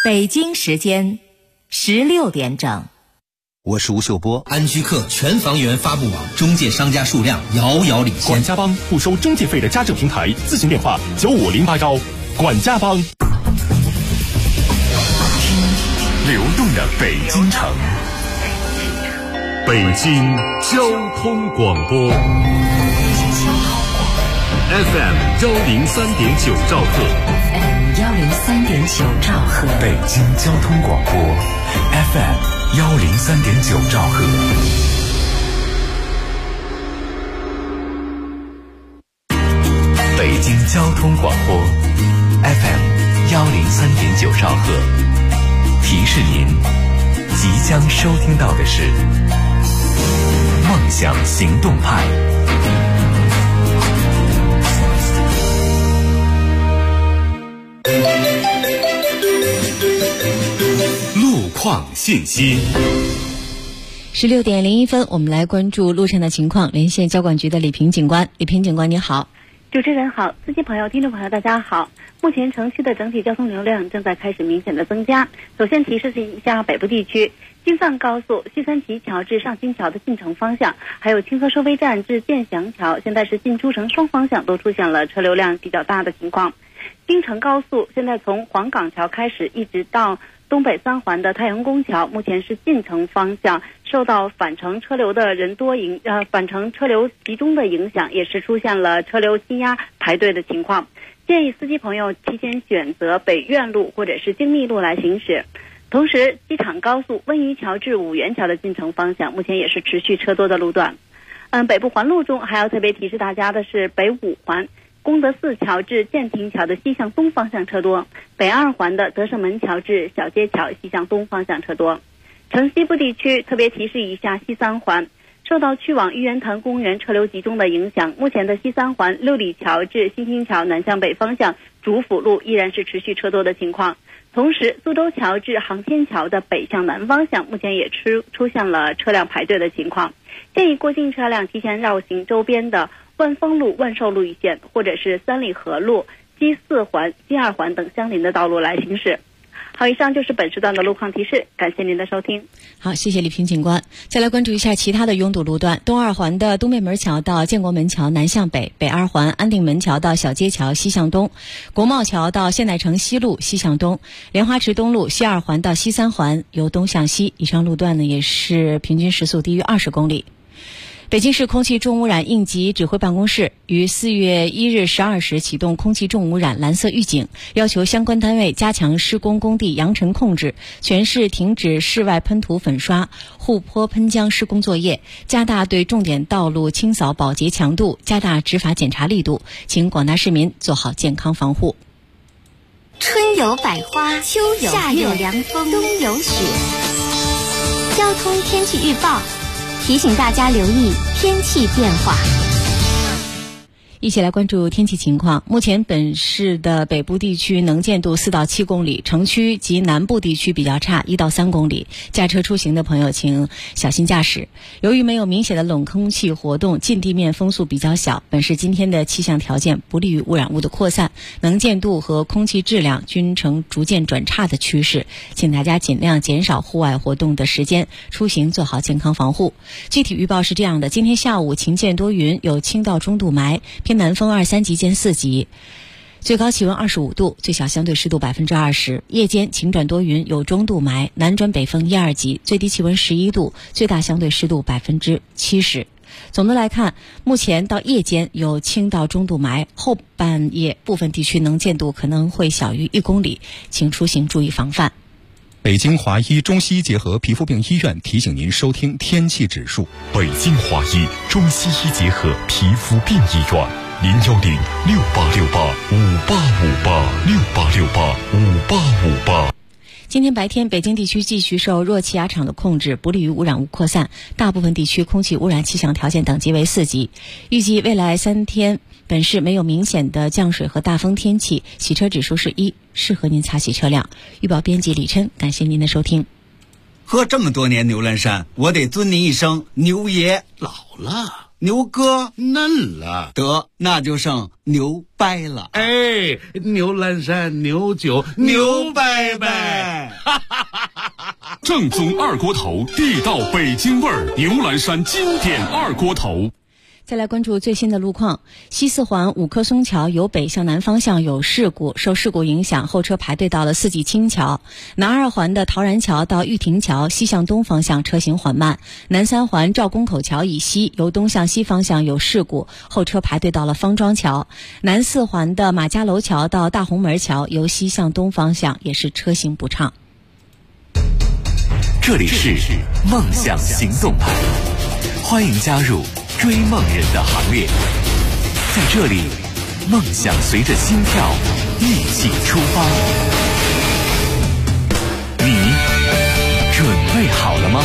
北京时间16点整。 我是吴秀波。 安居客全房源发布网中介商家数量遥遥领先。 管家帮不收中介费的家政平台，咨询电话95081。管家帮。流动的北京城，北京交通广播 FM 103.9兆赫 103.9兆赫， 北京交通广播 FM 103.9兆赫。北京交通广播 FM 103.9兆赫。提示您，即将收听到的是梦想行动派。 路况信息。 16点01分，我们来关注路上的情况，连线交管局的李平警官。李平警官，你好。 主持人好，司机朋友、听众朋友，大家好。目前城区的整体交通流量正在开始明显的增加。首先提示一下北部地区，京藏高速西三旗桥至上新桥的进城方向，还有清河收费站至建祥桥，现在是进出城双方向都出现了车流量比较大的情况。京承高速现在从黄岗桥开始一直到东北三环的太阳宫桥，目前是进城方向受到返程车流的返程车流集中的影响，也是出现了车流积压排队的情况。建议司机朋友提前选择北苑路或者是京密路来行驶。同时，机场高速温榆桥至五元桥的进城方向，目前也是持续车多的路段。北部环路中还要特别提示大家的是，北五环功德寺桥至建亭桥的西向东方向车多，北二环的德胜门桥至小街桥西向东方向车多。城西部地区特别提示一下西三环，受到去往玉渊潭公园车流集中的影响，目前的西三环六里桥至新兴桥南向北方向主辅路依然是持续车多的情况。同时，苏州桥至航天桥的北向南方向目前也出现了车辆排队的情况，建议过境车辆提前绕行周边的万丰路、万寿路一线，或者是三里河路、西四环、西二环等相邻的道路来行驶。好，以上就是本时段的路况提示，感谢您的收听。 好，谢谢李平警官。再来关注一下其他的拥堵路段。东二环的东北门桥到建国门桥南向北，北二环安定门桥到小街桥西向东，国贸桥到现代城西路西向东，莲花池东路西二环到西三环由东向西，以上路段呢也是平均时速低于20公里。北京市空气重污染应急指挥办公室于4月1日12时启动空气重污染蓝色预警，要求相关单位加强施工工地扬尘控制，全市停止室外喷涂粉刷、护坡喷浆施工作业，加大对重点道路清扫保洁强度，加大执法检查力度，请广大市民做好健康防护。 春有百花，秋有夏有凉风，冬有雪。交通天气预报提醒大家留意天气变化。 一起来关注天气情况。目前本市的北部地区能见度4到7公里，城区及南部地区比较差1到3公里。驾车出行的朋友请小心驾驶。由于没有明显的冷空气活动，近地面风速比较小，本市今天的气象条件不利于污染物的扩散，能见度和空气质量均呈逐渐转差的趋势，请大家尽量减少户外活动的时间，出行做好健康防护。具体预报是这样的：今天下午晴间多云，有轻到中度霾，偏南风2、3级见4级，最高气温25度，最小相对湿度20%。夜间晴转多云，有中度霾，南转北风1、2级，最低气温11度，最大相对湿度70%。总的来看，目前到夜间有轻到中度霾，后半夜部分地区能见度可能会小于1公里，请出行注意防范。 北京华医中西医结合皮肤病医院提醒您收听天气指数。 北京华医中西医结合皮肤病医院，010-6868-5858，6868-5858。 今天白天，北京地区继续受弱气压场的控制，不利于污染物扩散，大部分地区空气污染气象条件等级为4级。预计未来3天，本市没有明显的降水和大风天气，洗车指数是1，适合您擦洗车辆。预报编辑李琛，感谢您的收听。 喝这么多年牛栏山，我得尊您一声牛爷。 老了。 牛哥嫩了， 得那就剩牛掰了。 哎，牛栏山牛酒牛掰掰， 正宗二锅头，地道北京味儿，牛栏山经典二锅头。 再来关注最新的路况。西四环五棵松桥由北向南方向有事故，受事故影响，后车排队到了四季青桥。南二环的陶然桥到玉亭桥西向东方向车行缓慢。南三环赵公口桥以西由东向西方向有事故，后车排队到了方庄桥。南四环的马家楼桥到大红门桥由西向东方向也是车行不畅。 这里是梦想行动派，欢迎加入追梦人的行列。在这里，梦想随着心跳一起出发。你准备好了吗？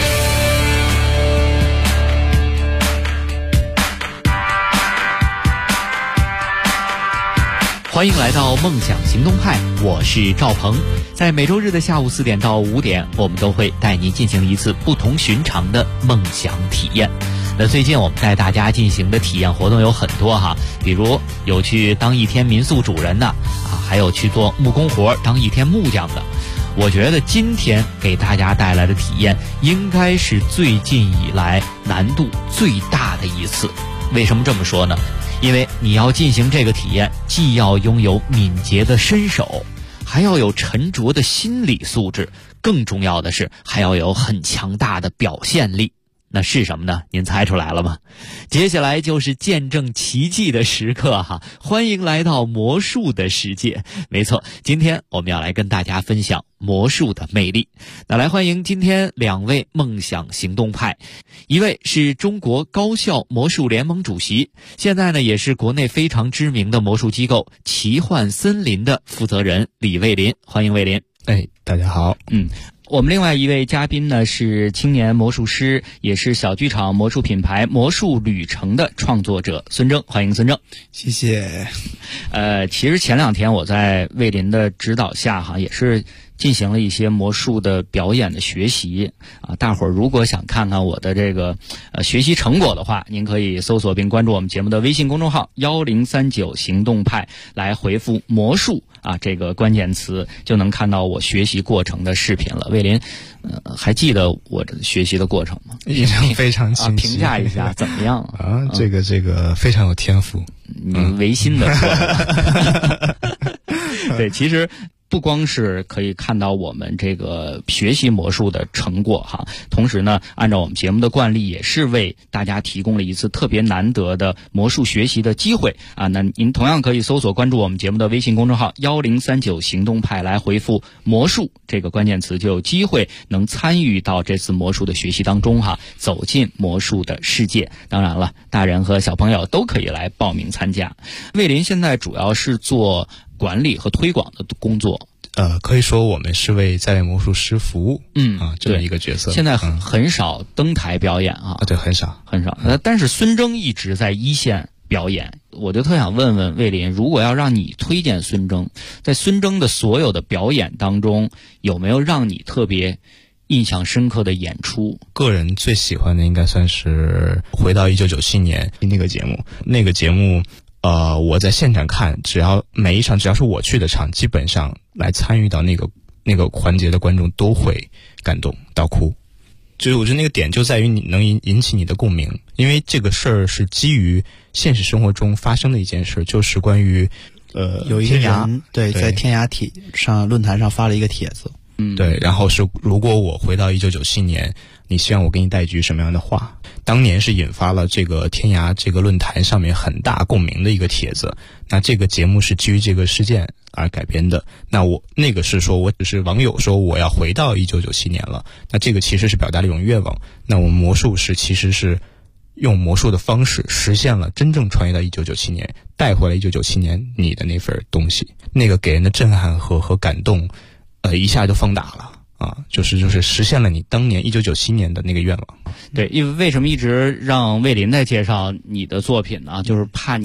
欢迎来到梦想行动派，我是赵鹏。在每周日的下午4点到5点，我们都会带您进行一次不同寻常的梦想体验。那最近我们带大家进行的体验活动有很多哈，比如有去当一天民宿主人的还有去做木工活当一天木匠的。我觉得今天给大家带来的体验应该是最近以来难度最大的一次。为什么这么说呢？因为你要进行这个体验，既要拥有敏捷的身手，还要有沉着的心理素质，更重要的是还要有很强大的表现力。那是什么呢？您猜出来了吗？接下来就是见证奇迹的时刻哈！欢迎来到魔术的世界。没错，今天我们要来跟大家分享魔术的魅力。那来欢迎今天2位梦想行动派，一位是中国高校魔术联盟主席，现在呢也是国内非常知名的魔术机构奇幻森林的负责人李卫林，欢迎卫林。 大家好。 我们另外一位嘉宾呢是青年魔术师，也是小剧场魔术品牌魔术旅程的创作者孙铮，欢迎孙铮。 谢谢。 其实前2天我在卫林的指导下也是进行了一些魔术的表演的学习大伙儿如果想看看我的这个学习成果的话，您可以搜索并关注我们节目的微信公众号1039行动派，来回复魔术这个关键词，就能看到我学习过程的视频了。卫林还记得我的学习的过程吗？ 印象非常清晰。 评价一下怎么样这个非常有天赋。 你违心的说对，其实不光是可以看到我们这个学习魔术的成果同时呢，按照我们节目的惯例，也是为大家提供了一次特别难得的魔术学习的机会那您同样可以搜索关注我们节目的微信公众号1039行动派，来回复魔术这个关键词，就有机会能参与到这次魔术的学习当中走进魔术的世界。当然了，大人和小朋友都可以来报名参加。卫林现在主要是做管理和推广的工作。 可以说我们是为在位魔术师服务这么一个角色。 现在很少登台表演对，很少。 但是孙铮一直在一线表演，我就特想问问卫林，如果要让你推荐孙铮，在孙铮的所有的表演当中，有没有让你特别印象深刻的演出？ 个人最喜欢的应该算是回到1997年那个节目我在现场看，每一场只要是我去的场，基本上来参与到那个环节的观众都会感动到哭。就是我觉得那个点就在于你能引起你的共鸣，因为这个事儿是基于现实生活中发生的一件事，就是关于有一个人在天涯上论坛上发了一个帖子， 对，然后是如果我回到1997年，你希望我给你带一句什么样的话？当年是引发了这个天涯这个论坛上面很大共鸣的一个帖子。那这个节目是基于这个事件而改编的。那我那个是说我只是网友说我要回到1997年了。那这个其实是表达了一种愿望。那我们魔术师其实是用魔术的方式实现了真正穿越到1997年，带回来1997年你的那份东西，那个给人的震撼和感动，一下就放大了。就是实现了你当年1997年的那个愿望。 对，因为为什么一直让卫林在介绍你的作品呢？就是怕你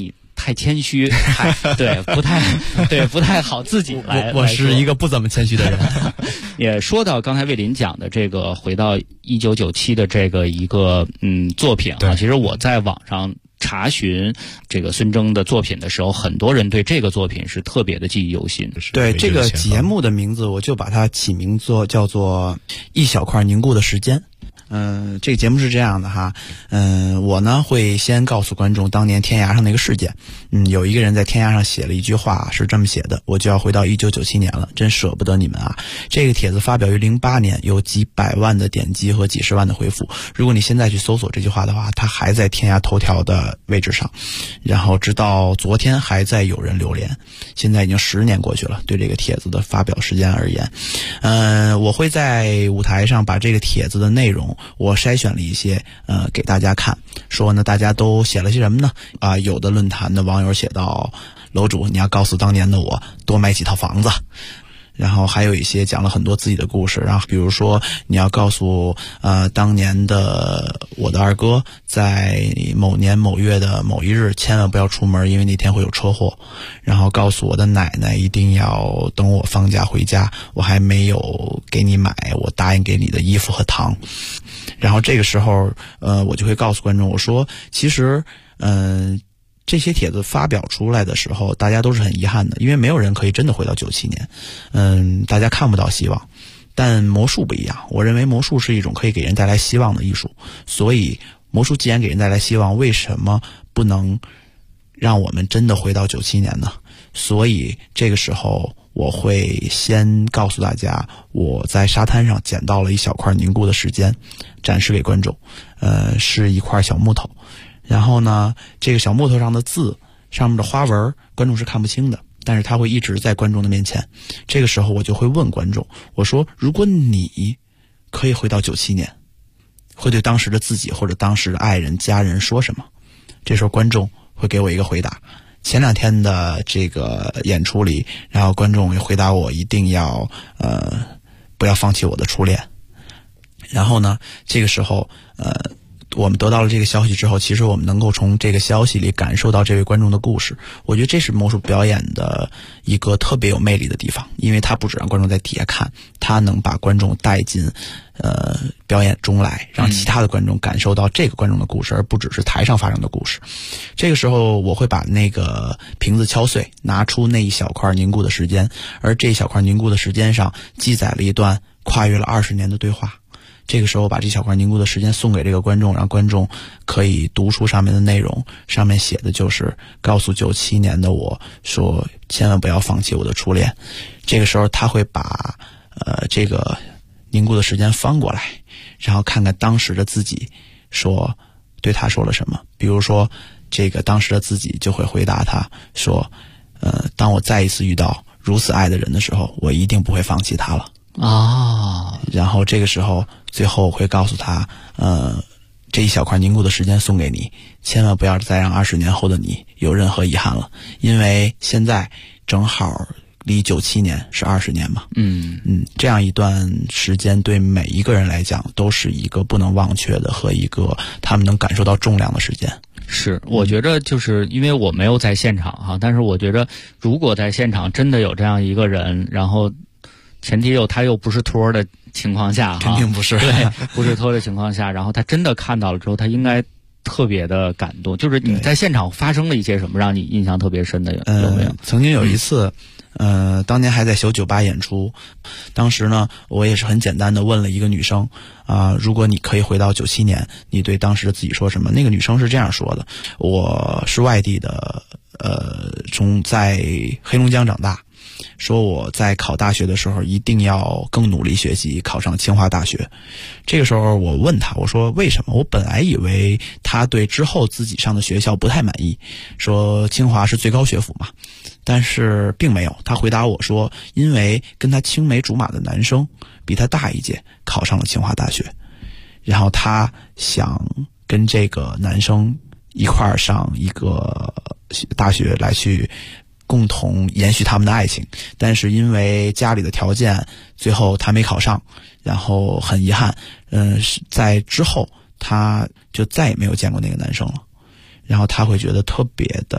太谦虚，对，不太好自己来。 我是一个不怎么谦虚的人。 也说到刚才魏林讲的这个，回到1997的这个一个作品啊，其实我在网上查询这个孙峥的作品的时候，很多人对这个作品是特别的记忆犹新。 对这个节目的名字，我就把它起名叫做一小块凝固的时间。这个节目是这样的哈，我呢会先告诉观众当年天涯上的一个事件。有一个人在天涯上写了一句话，是这么写的：我就要回到1997年了，真舍不得你们啊。这个帖子发表于08年，有几百万的点击和几十万的回复。如果你现在去搜索这句话的话，它还在天涯头条的位置上，然后直到昨天还在有人留连。现在已经10年过去了，对这个帖子的发表时间而言，我会在舞台上把这个帖子的内容我筛选了一些给大家看，说呢大家都写了些什么呢？有的论坛的网友写到，楼主你要告诉当年的我多买几套房子。然后还有一些讲了很多自己的故事，然后比如说你要告诉当年的我的二哥在某年某月的某一日千万不要出门，因为那天会有车祸。然后告诉我的奶奶一定要等我放假回家，我还没有给你买我答应给你的衣服和糖。然后这个时候我就会告诉观众，我说其实这些帖子发表出来的时候，大家都是很遗憾的，因为没有人可以真的回到97年。大家看不到希望。但魔术不一样，我认为魔术是一种可以给人带来希望的艺术，所以魔术既然给人带来希望，为什么不能让我们真的回到97年呢？所以这个时候我会先告诉大家，我在沙滩上捡到了一小块凝固的时间，展示给观众。是一块小木头。然后呢，这个小木头上的字上面的花纹观众是看不清的，但是它会一直在观众的面前。这个时候我就会问观众，我说如果你可以回到97年，会对当时的自己或者当时的爱人家人说什么？这时候观众会给我一个回答。前2天的这个演出里，然后观众会回答我一定要不要放弃我的初恋。然后呢，这个时候我们得到了这个消息之后，其实我们能够从这个消息里感受到这位观众的故事。我觉得这是魔术表演的一个特别有魅力的地方，因为它不只让观众在底下看，它能把观众带进表演中来，让其他的观众感受到这个观众的故事，而不只是台上发生的故事。这个时候我会把那个瓶子敲碎，拿出那一小块凝固的时间，而这一小块凝固的时间上记载了一段跨越了20年的对话。这个时候把这小块凝固的时间送给这个观众，让观众可以读出上面的内容。上面写的就是告诉97年的我说千万不要放弃我的初恋。这个时候他会把这个凝固的时间翻过来，然后看看当时的自己说对他说了什么。比如说这个当时的自己就会回答他说当我再一次遇到如此爱的人的时候，我一定不会放弃他了。然后这个时候最后我会告诉他这一小块凝固的时间送给你，千万不要再让20年后的你有任何遗憾了，因为现在正好离97年是20年嘛。这样一段时间对每一个人来讲都是一个不能忘却的和一个他们能感受到重量的时间。 是，我觉得就是因为我没有在现场哈，但是我觉得如果在现场真的有这样一个人，然后前提他又不是托的情况下， 肯定不是， 对，不是托的情况下，然后他真的看到了之后，他应该特别的感动。就是你在现场发生了一些什么让你印象特别深的有没有？ 曾经有一次当年还在小酒吧演出，当时呢我也是很简单的问了一个女生如果你可以回到97年，你对当时的自己说什么？那个女生是这样说的：我是外地的在黑龙江长大，说我在考大学的时候一定要更努力学习，考上清华大学。这个时候我问他，我说为什么？我本来以为他对之后自己上的学校不太满意，说清华是最高学府嘛，但是并没有。他回答我说，因为跟他青梅竹马的男生比他大一届，考上了清华大学，然后他想跟这个男生一块儿上一个大学来去共同延续他们的爱情，但是因为家里的条件，最后他没考上，然后很遗憾，在之后他就再也没有见过那个男生了，然后他会觉得特别的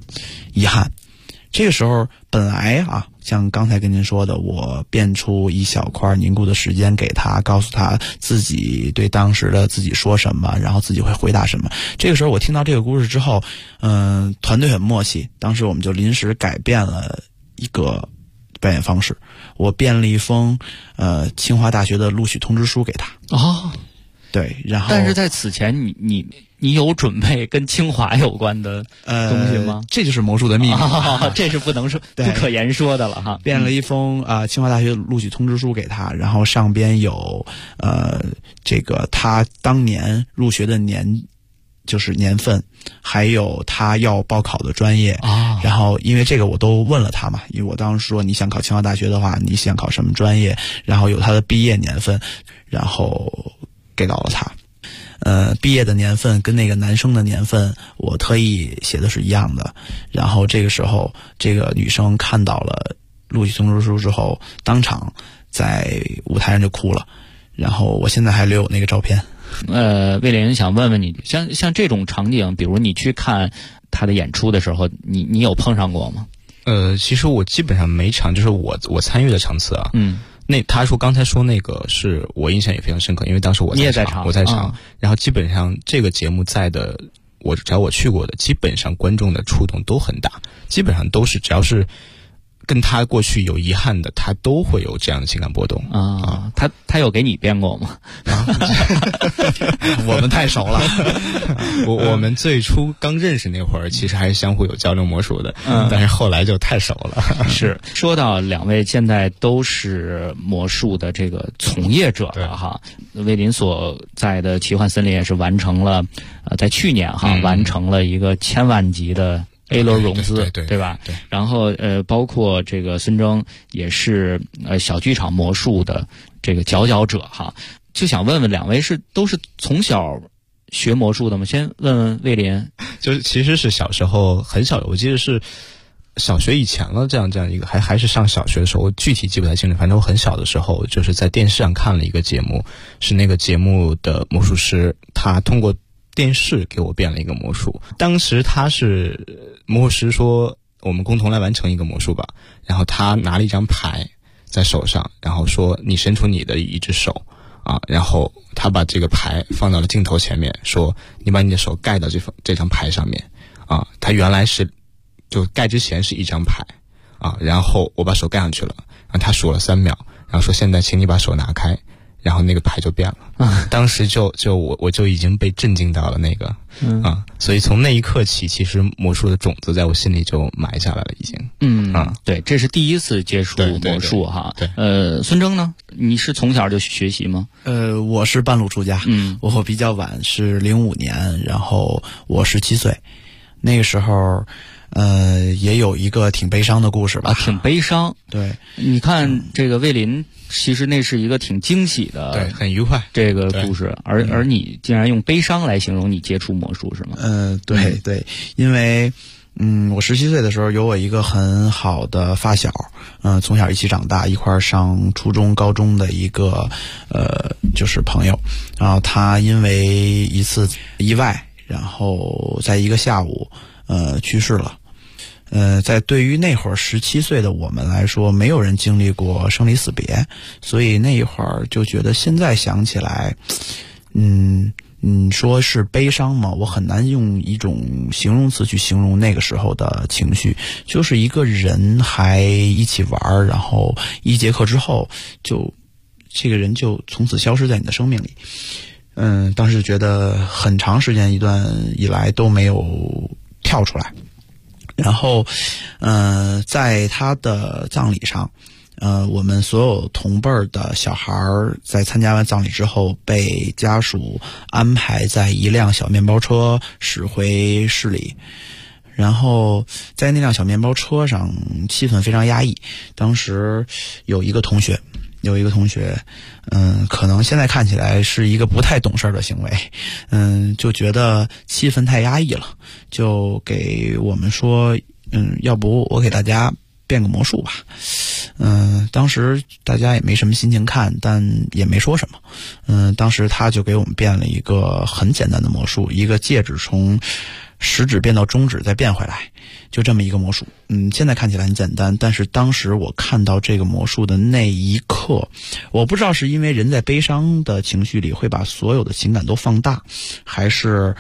遗憾。这个时候本来像刚才跟您说的，我变出一小块凝固的时间给他，告诉他自己对当时的自己说什么，然后自己会回答什么。这个时候我听到这个故事之后，团队很默契，当时我们就临时改变了一个表演方式，我编了一封清华大学的录取通知书给他。对，然后但是在此前你有准备跟清华有关的东西吗？ 这就是魔术的秘密， 这是不能说不可言说的了哈。 编了一封清华大学录取通知书给他，然后上边有这个他当年入学的就是年份，还有他要报考的专业然后因为这个我都问了他嘛，因为我当时说你想考清华大学的话，你想考什么专业，然后有他的毕业年份，然后给到了他。毕业的年份跟那个男生的年份我特意写的是一样的，然后这个时候这个女生看到了录取通知书之后，当场在舞台上就哭了，然后我现在还留有那个照片。 魏林想问问你，像这种场景，比如你去看他的演出的时候，你有碰上过吗？ 其实我基本上每场就是我参与的场次那他刚才说那个是我印象也非常深刻，因为当时我在场，然后基本上这个节目在的，只要我去过的，基本上观众的触动都很大，基本上都是只要是跟他过去有遗憾的，他都会有这样的情感波动他有给你编过吗？ 我们太熟了。 我们最初刚认识那会儿，其实还是相互有交流魔术的，但是后来就太熟了。 是说到两位现在都是魔术的这个从业者了哈，魏林所在的奇幻森林也是完成了，在去年完成了一个1000万级的A 轮融资，对吧？ 对。 然后包括这个孙峥也是小剧场魔术的这个佼佼者哈，就想问问两位都是从小学魔术的吗？先问问魏林。 就是其实是小时候很小，我记得是小学以前了，这样一个还是上小学的时候，我具体记不太清楚，反正我很小的时候就是在电视上看了一个节目，是那个节目的魔术师他通过电视给我变了一个魔术。当时他是魔术师说我们共同来完成一个魔术吧，然后他拿了一张牌在手上，然后说你伸出你的一只手然后他把这个牌放到了镜头前面，说你把你的手盖到这张牌上面他原来是就盖之前是一张牌然后我把手盖上去了，然后他数了3秒，然后说现在请你把手拿开，然后那个牌就变了。当时我就已经被震惊到了那个所以从那一刻起，其实魔术的种子在我心里就埋下来了已经。 对，这是第一次接触魔术哈。 对。 孙峥呢？你是从小就学习吗？ 我是半路出家，我比较晚，是05年，然后我17岁，那个时候也有一个挺悲伤的故事吧。 挺悲伤。 对， 你看这个魏林，其实那是一个挺惊喜的， 对，很愉快这个故事，而你竟然用悲伤来形容你接触魔术是吗？ 对，因为我17岁的时候有我一个很好的发小，从小一起长大，一块儿上初中高中的一个就是朋友，然后他因为一次意外，然后在一个下午去世了。在对于那会儿17岁的我们来说，没有人经历过生离死别，所以那一会儿就觉得现在想起来，你说是悲伤吗？我很难用一种形容词去形容那个时候的情绪，就是一个人还一起玩，然后1节课之后这个人就从此消失在你的生命里。当时觉得很长时间一段以来都没有跳出来。然后在他的葬礼上，我们所有同辈儿的小孩在参加完葬礼之后，被家属安排在一辆小面包车驶回市里。然后在那辆小面包车上，气氛非常压抑。当时有一个同学，可能现在看起来是一个不太懂事的行为，就觉得气氛太压抑了，就给我们说，要不我给大家变个魔术吧。当时大家也没什么心情看，但也没说什么。当时他就给我们变了一个很简单的魔术，一个戒指从食指变到中指再变回来，就这么一个魔术。现在看起来很简单，但是当时我看到这个魔术的那一刻，我不知道是因为人在悲伤的情绪里会把所有的情感都放大，还是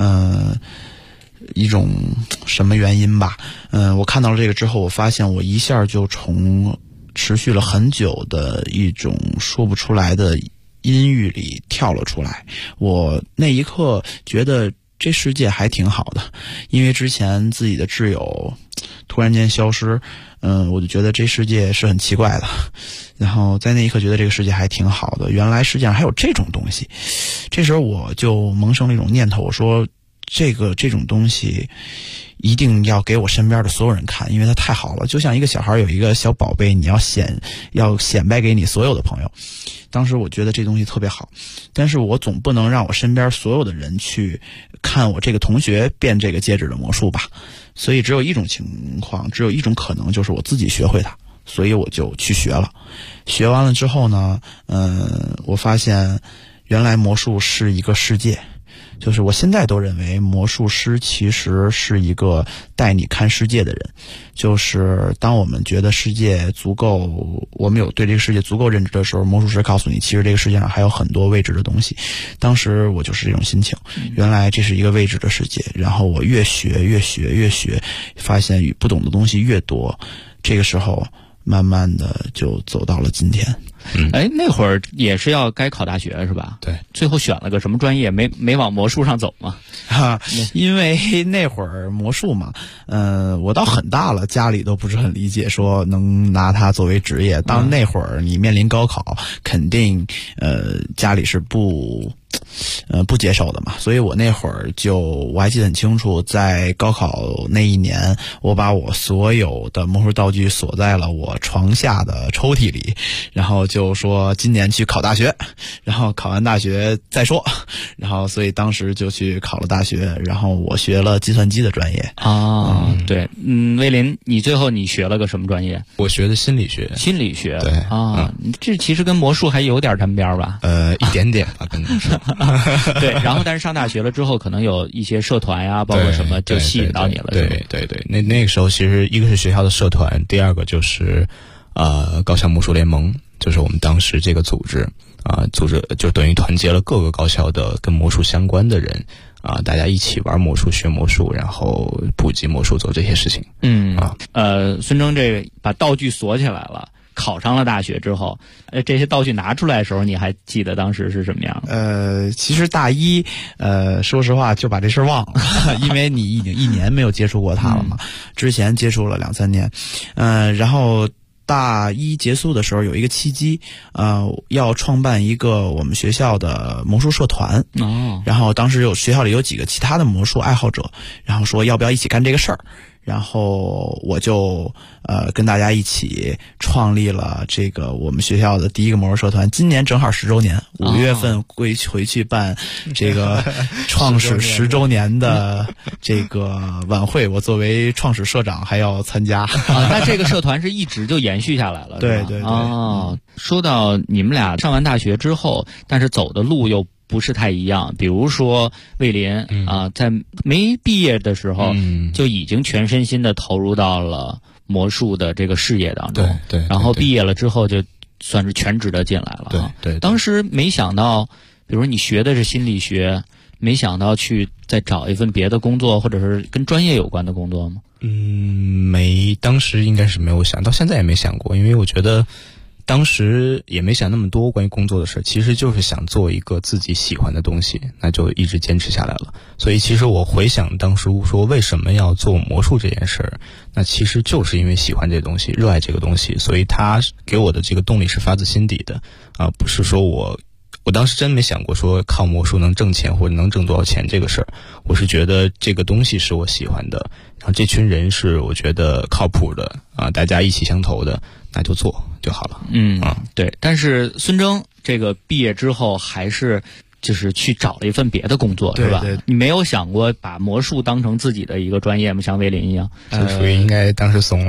一种什么原因吧。我看到了这个之后，我发现我一下就从持续了很久的一种说不出来的阴郁里跳了出来。我那一刻觉得这世界还挺好的，因为之前自己的挚友突然间消失，我就觉得这世界是很奇怪的。然后在那一刻觉得这个世界还挺好的，原来世界上还有这种东西。这时候我就萌生了一种念头，我说这种东西一定要给我身边的所有人看，因为它太好了，就像一个小孩有一个小宝贝，你要显摆给你所有的朋友。当时我觉得这东西特别好，但是我总不能让我身边所有的人去看我这个同学变这个戒指的魔术吧，所以只有一种情况，只有一种可能，就是我自己学会它。所以我就去学了。学完了之后呢，我发现原来魔术是一个世界。就是我现在都认为魔术师其实是一个带你看世界的人，就是当我们觉得世界足够，我们有对这个世界足够认知的时候，魔术师告诉你其实这个世界上还有很多未知的东西。当时我就是这种心情，原来这是一个未知的世界，然后我越学，发现不懂的东西越多，这个时候慢慢的就走到了今天。 那会儿也是要该考大学是吧？ 对， 最后选了个什么专业？没往魔术上走吗？ 因为那会儿魔术嘛，我到很大了，家里都不是很理解，说能拿它作为职业。当那会儿你面临高考，肯定家里是不接受的嘛，所以我那会儿我还记得很清楚，在高考那一年，我把我所有的魔术道具锁在了我床下的抽屉里，然后就说今年去考大学，然后考完大学再说，然后所以当时就去考了大学，然后我学了计算机的专业。 对，威林，你最后你学了个什么专业？ 我学的心理学。 心理学， 对这其实跟魔术还有点沾边吧？ 一点点吧，跟你说。 对，然后但是上大学了之后，可能有一些社团呀，包括什么，就吸引到你了。 对，那个时候其实一个是学校的社团，第二个就是高校魔术联盟，就是我们当时这个组织就等于团结了各个高校的跟魔术相关的人大家一起玩魔术、学魔术，然后普及魔术，做这些事情。 孙征这个把道具锁起来了。考上了大学之后，这些道具拿出来的时候，你还记得当时是什么样？ 其实大一，说实话就把这事忘了，因为你已经1年没有接触过它了嘛。之前接触了2-3年，然后大一结束的时候有一个契机，要创办一个我们学校的魔术社团。然后当时学校里有几个其他的魔术爱好者，然后说要不要一起干这个事儿。然后我就跟大家一起创立了这个我们学校的第一个魔术社团，今年正好10周年，5月份回去办这个创始10周年的这个晚会，我作为创始社长还要参加。 那这个社团是一直就延续下来了， 对。 说到你们俩上完大学之后，但是走的路又不是太一样，比如说魏林在没毕业的时候就已经全身心的投入到了魔术的这个事业当中， 对， 然后毕业了之后就算是全职的进来了。 对， 当时没想到，比如你学的是心理学，没想到去再找一份别的工作，或者是跟专业有关的工作吗？ 当时应该是没有想到，现在也没想过，因为我觉得当时也没想那么多关于工作的事，其实就是想做一个自己喜欢的东西，那就一直坚持下来了。所以其实我回想当时说为什么要做魔术这件事儿，那其实就是因为喜欢这东西，热爱这个东西，所以它给我的这个动力是发自心底的不是说我当时真没想过说靠魔术能挣钱或者能挣多少钱这个事儿，我是觉得这个东西是我喜欢的，然后这群人是我觉得靠谱的大家一起相投的，那就做就好了。 对。但是孙征这个毕业之后还是就是去找了一份别的工作，是吧？ 对， 你没有想过把魔术当成自己的一个专业吗？像魏林一样， 就属于应该当时怂了。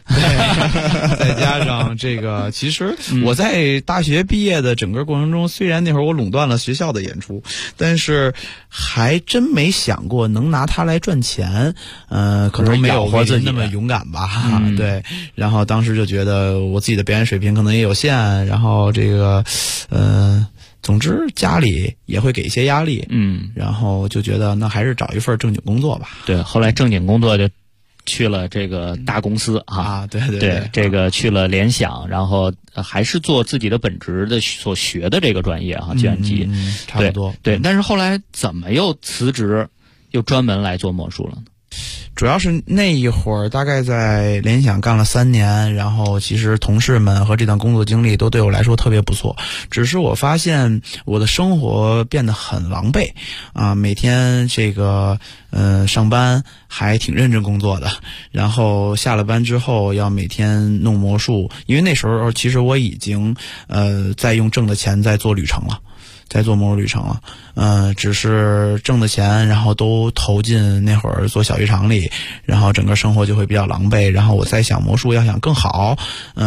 再加上这个，其实我在大学毕业的整个过程中，虽然那会儿我垄断了学校的演出，但是还真没想过能拿它来赚钱。可能没有我那么勇敢吧。对，然后当时就觉得我自己的表演水平可能也有限，然后这个总之家里也会给一些压力，然后就觉得那还是找一份正经工作吧。 对，后来正经工作就去了这个大公司对，这个去了联想，然后还是做自己的本职的所学的这个专业计算机， 差不多。 对，但是后来怎么又辞职，又专门来做魔术了呢？ 主要是那一会儿大概在联想干了3年，然后其实同事们和这段工作经历都对我来说特别不错，只是我发现我的生活变得很狼狈每天这个上班还挺认真工作的，然后下了班之后要每天弄魔术，因为那时候其实我已经在用挣的钱在做旅程了，在做魔术旅程了，只是挣的钱然后都投进那会儿做小剧场里，然后整个生活就会比较狼狈，然后我在想魔术要想更好，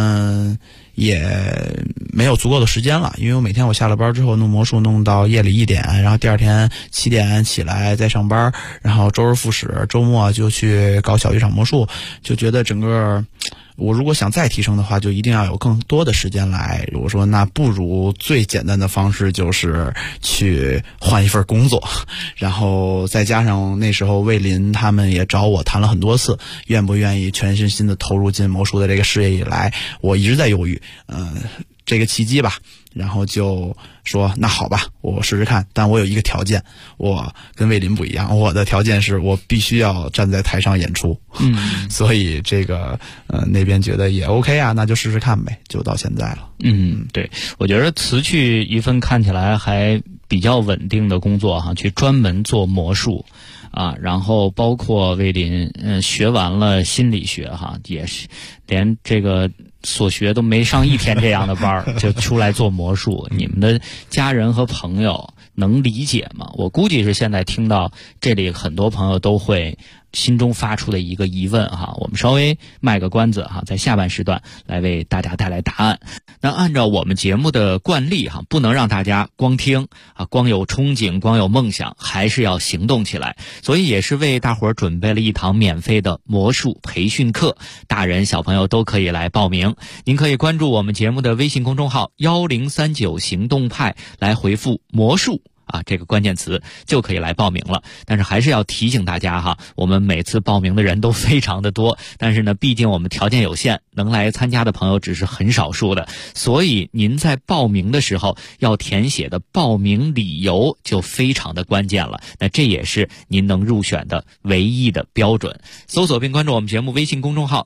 也没有足够的时间了，因为我每天我下了班之后弄魔术弄到夜里1点，然后第二天7点起来再上班，然后周日复始，周末就去搞小剧场魔术，就觉得整个我如果想再提升的话，就一定要有更多的时间来。我说那不如最简单的方式就是去换一份工作，然后再加上那时候魏林他们也找我谈了很多次，愿不愿意全身心的投入进魔术的这个事业以来，我一直在犹豫，这个契机吧，然后就说那好吧，我试试看，但我有一个条件，我跟魏林不一样，我的条件是我必须要站在台上演出，所以这个那边觉得也 OK 那就试试看呗，就到现在了。 对，我觉得辞去一份看起来还比较稳定的工作去专门做魔术然后包括魏林学完了心理学也是连这个所学都没上1天这样的班就出来做魔术，你们的家人和朋友能理解吗？我估计是现在听到这里很多朋友都会心中发出的一个疑问我们稍微卖个关子在下半时段来为大家带来答案。那按照我们节目的惯例不能让大家光听光有憧憬光有梦想，还是要行动起来，所以也是为大伙儿准备了一堂免费的魔术培训课，大人小朋友都可以来报名。您可以关注我们节目的微信公众号1039行动派，来回复魔术这个关键词就可以来报名了。但是还是要提醒大家我们每次报名的人都非常的多，但是呢毕竟我们条件有限，能来参加的朋友只是很少数的，所以您在报名的时候要填写的报名理由就非常的关键了，那这也是您能入选的唯一的标准。搜索并关注我们节目微信公众号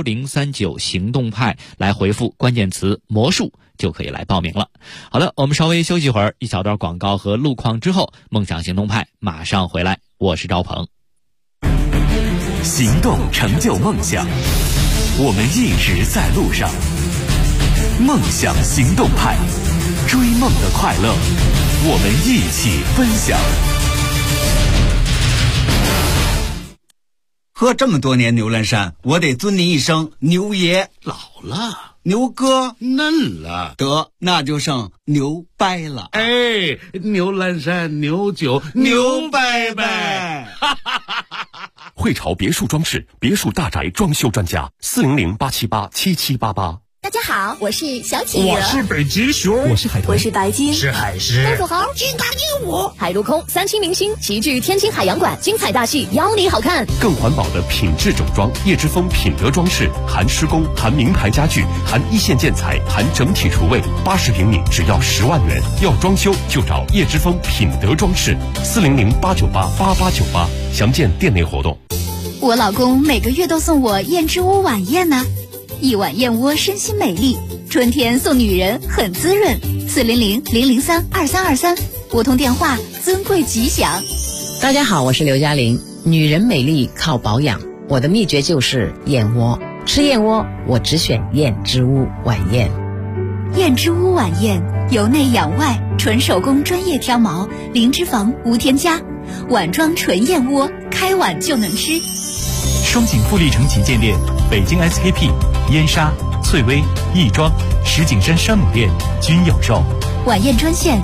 1039行动派，来回复关键词魔术就可以来报名了。好的，我们稍微休息会儿，一小段广告和路况之后，梦想行动派马上回来，我是赵鹏。 行动成就梦想，我们一直在路上。梦想行动派，追梦的快乐，我们一起分享。 喝这么多年牛栏山，我得尊您一声牛爷。 老了， 牛哥嫩了， 得那就剩牛掰了。 哎，牛栏山牛酒牛掰掰。 汇潮别墅装饰，别墅大宅装修专家，400-878-7788。 大家好，我是小企鹅， 我是北极熊， 我是海豚，我是白鲸， 是海狮， 风富豪，金刚鹦鹉，海陆空3期明星齐聚天津海洋馆，精彩大戏邀你好看。 更环保的品质整装，叶之峰品德装饰，含施工，含名牌家具，含一线建材，含整体厨卫，80平米只要10万元。要装修就找叶之峰品德装饰，400-898-8898，详见店内活动。 我老公每个月都送我燕之屋晚宴呢。一碗燕窝身心美丽，春天送女人很滋润。400-003-2323，拨通电话，尊贵吉祥。 大家好，我是刘嘉玲。女人美丽靠保养，我的秘诀就是燕窝。吃燕窝，我只选燕之屋晚宴。 燕之屋晚宴，由内养外，纯手工专业挑毛，零脂肪无添加，碗装纯燕窝，开碗就能吃。 双井富力城旗舰店、北京 SKP、燕莎、翠微、亦庄、石景山山姆店均有售。 晚宴专线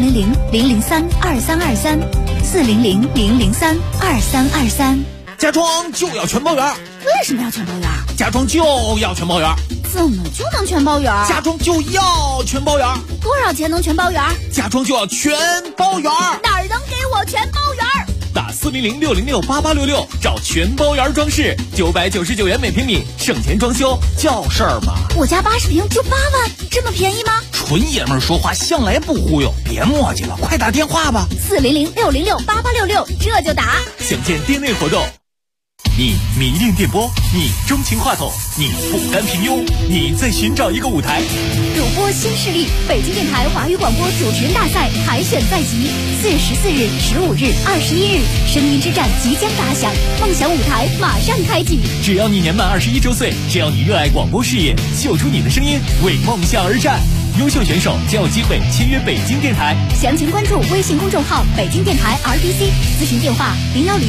400-003-2323，400-003-2323。 家装就要全包圆。 为什么要全包圆？ 家装就要全包圆。 怎么就能全包圆？ 家装就要全包圆。 多少钱能全包圆？ 家装就要全包圆。 哪儿能给我全包圆？ 打400-606-8866找全包圆装饰，999元每平米，省钱装修叫事儿嘛。 我家80平就8万，这么便宜吗？ 纯爷们儿说话向来不忽悠，别磨叽了，快打电话吧。 400-606-8866，这就打。 详见店内活动。你迷恋电波，你钟情话筒，你不甘平庸，你在寻找一个舞台。 主播新势力，北京电台华语广播主持人大赛海选在即，4月14日、15日、21日，声音之战即将打响，梦想舞台马上开启。 只要你年满21周岁，只要你热爱广播事业，秀出你的声音，为梦想而战。优秀选手将有机会签约北京电台。 详情关注微信公众号北京电台 RDC， 咨询电话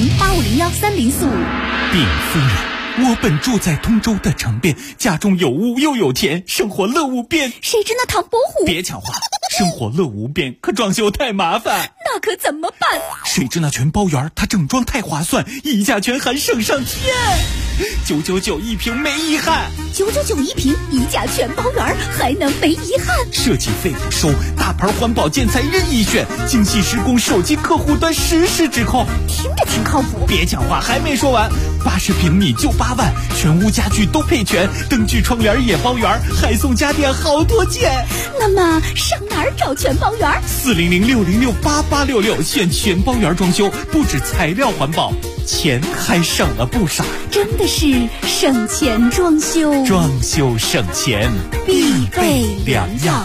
010-8501-3045。 禀夫人，我本住在通州的城边，家中有屋又有田，生活乐无边。 谁知那唐伯虎？ 别抢话，生活乐无边，可装修太麻烦。 那可怎么办？ 谁知那全包圆，它整装太划算，一价全含省上天。999一平没遗憾 ，999一平，一价全包圆，还能没遗憾？ 设计费不收，大牌环保建材任意选，精细施工，手机客户端实时指控， 听着挺靠谱。 别讲话，还没说完，80平米就8万，全屋家具都配全，灯具窗帘也包圆，还送家电好多件。 那么上哪儿找全包圆 ？400-606-8866，选全包圆装修，不止材料环保，钱还省了不少。 真的是省钱装修， 装修省钱必备良药。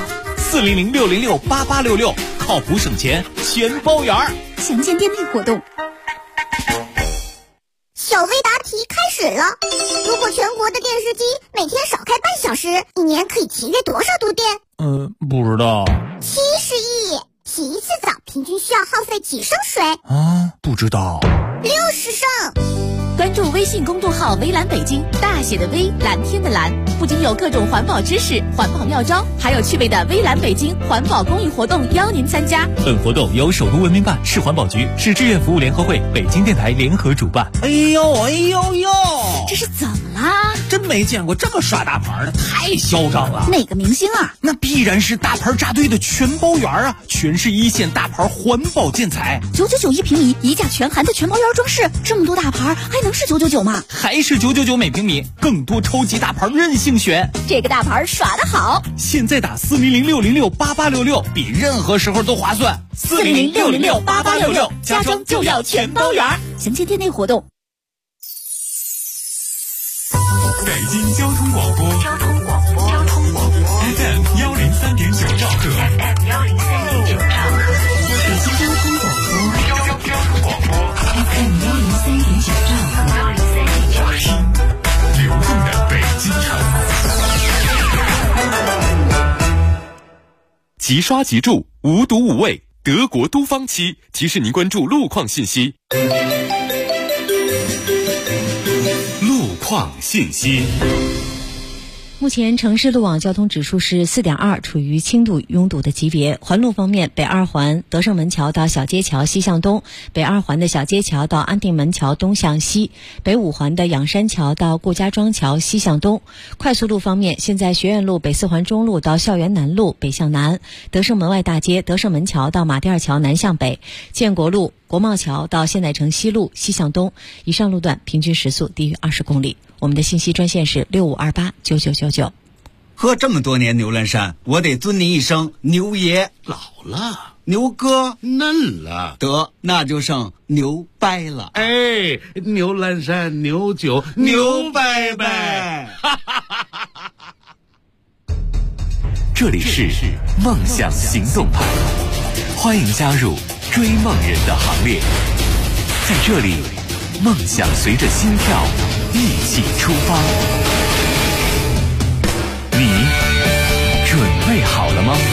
400-606-8866，靠谱省钱全包圆。 详见店内活动。 小微答题开始了。如果全国的电视机每天少开半小时，一年可以节约多少度电？ 不知道。 70亿。洗一次澡平均需要耗费几升水？ 不知道。 60升。 关注微信公众号微蓝北京，大写的微，蓝天的蓝，不仅有各种环保知识、环保妙招，还有趣味的微蓝北京环保公益活动邀您参加。 本活动由首都文明办、市环保局、市志愿服务联合会、北京电台联合主办。 哎呦， 这是怎么啦？ 真没见过这么耍大牌的，太嚣张了。 哪个明星啊？ 那必然是大牌扎堆的全包圆啊，全是一线大牌环保建材。 999一平米，一价全含的全包圆装饰，这么多大牌还能是999吗？ 还是999每平米，更多超级大牌任性选。 这个大牌耍得好， 现在打400-606-8866，比任何时候都划算。 400-606-8866，家装就要全包圆。详见店内活动。 北京交通广播，FM 103.9兆赫， 北京交通广播，FM 103.9兆赫， 听流动的北京城。即刷即住，无毒无味，德国都方漆提示您关注路况信息。路况信息。 目前城市路网交通指数是4.2，处于轻度拥堵的级别。环路方面，北二环德胜门桥到小街桥西向东，北二环的小街桥到安定门桥东向西，北五环的仰山桥到顾家庄桥西向东。快速路方面，现在学院路北四环中路到校园南路北向南，德胜门外大街德胜门桥到马甸二桥南向北，建国路国贸桥到现代城西路西向东。以上路段平均时速低于20公里。我们的信息专线是65289999。 喝这么多年牛栏山，我得尊您一声牛爷。 老了， 牛哥嫩了， 得那就剩牛掰了。 哎，牛栏山牛酒牛掰掰。 这里是梦想行动派，欢迎加入追梦人的行列。在这里，梦想随着心跳一起出发。你准备好了吗？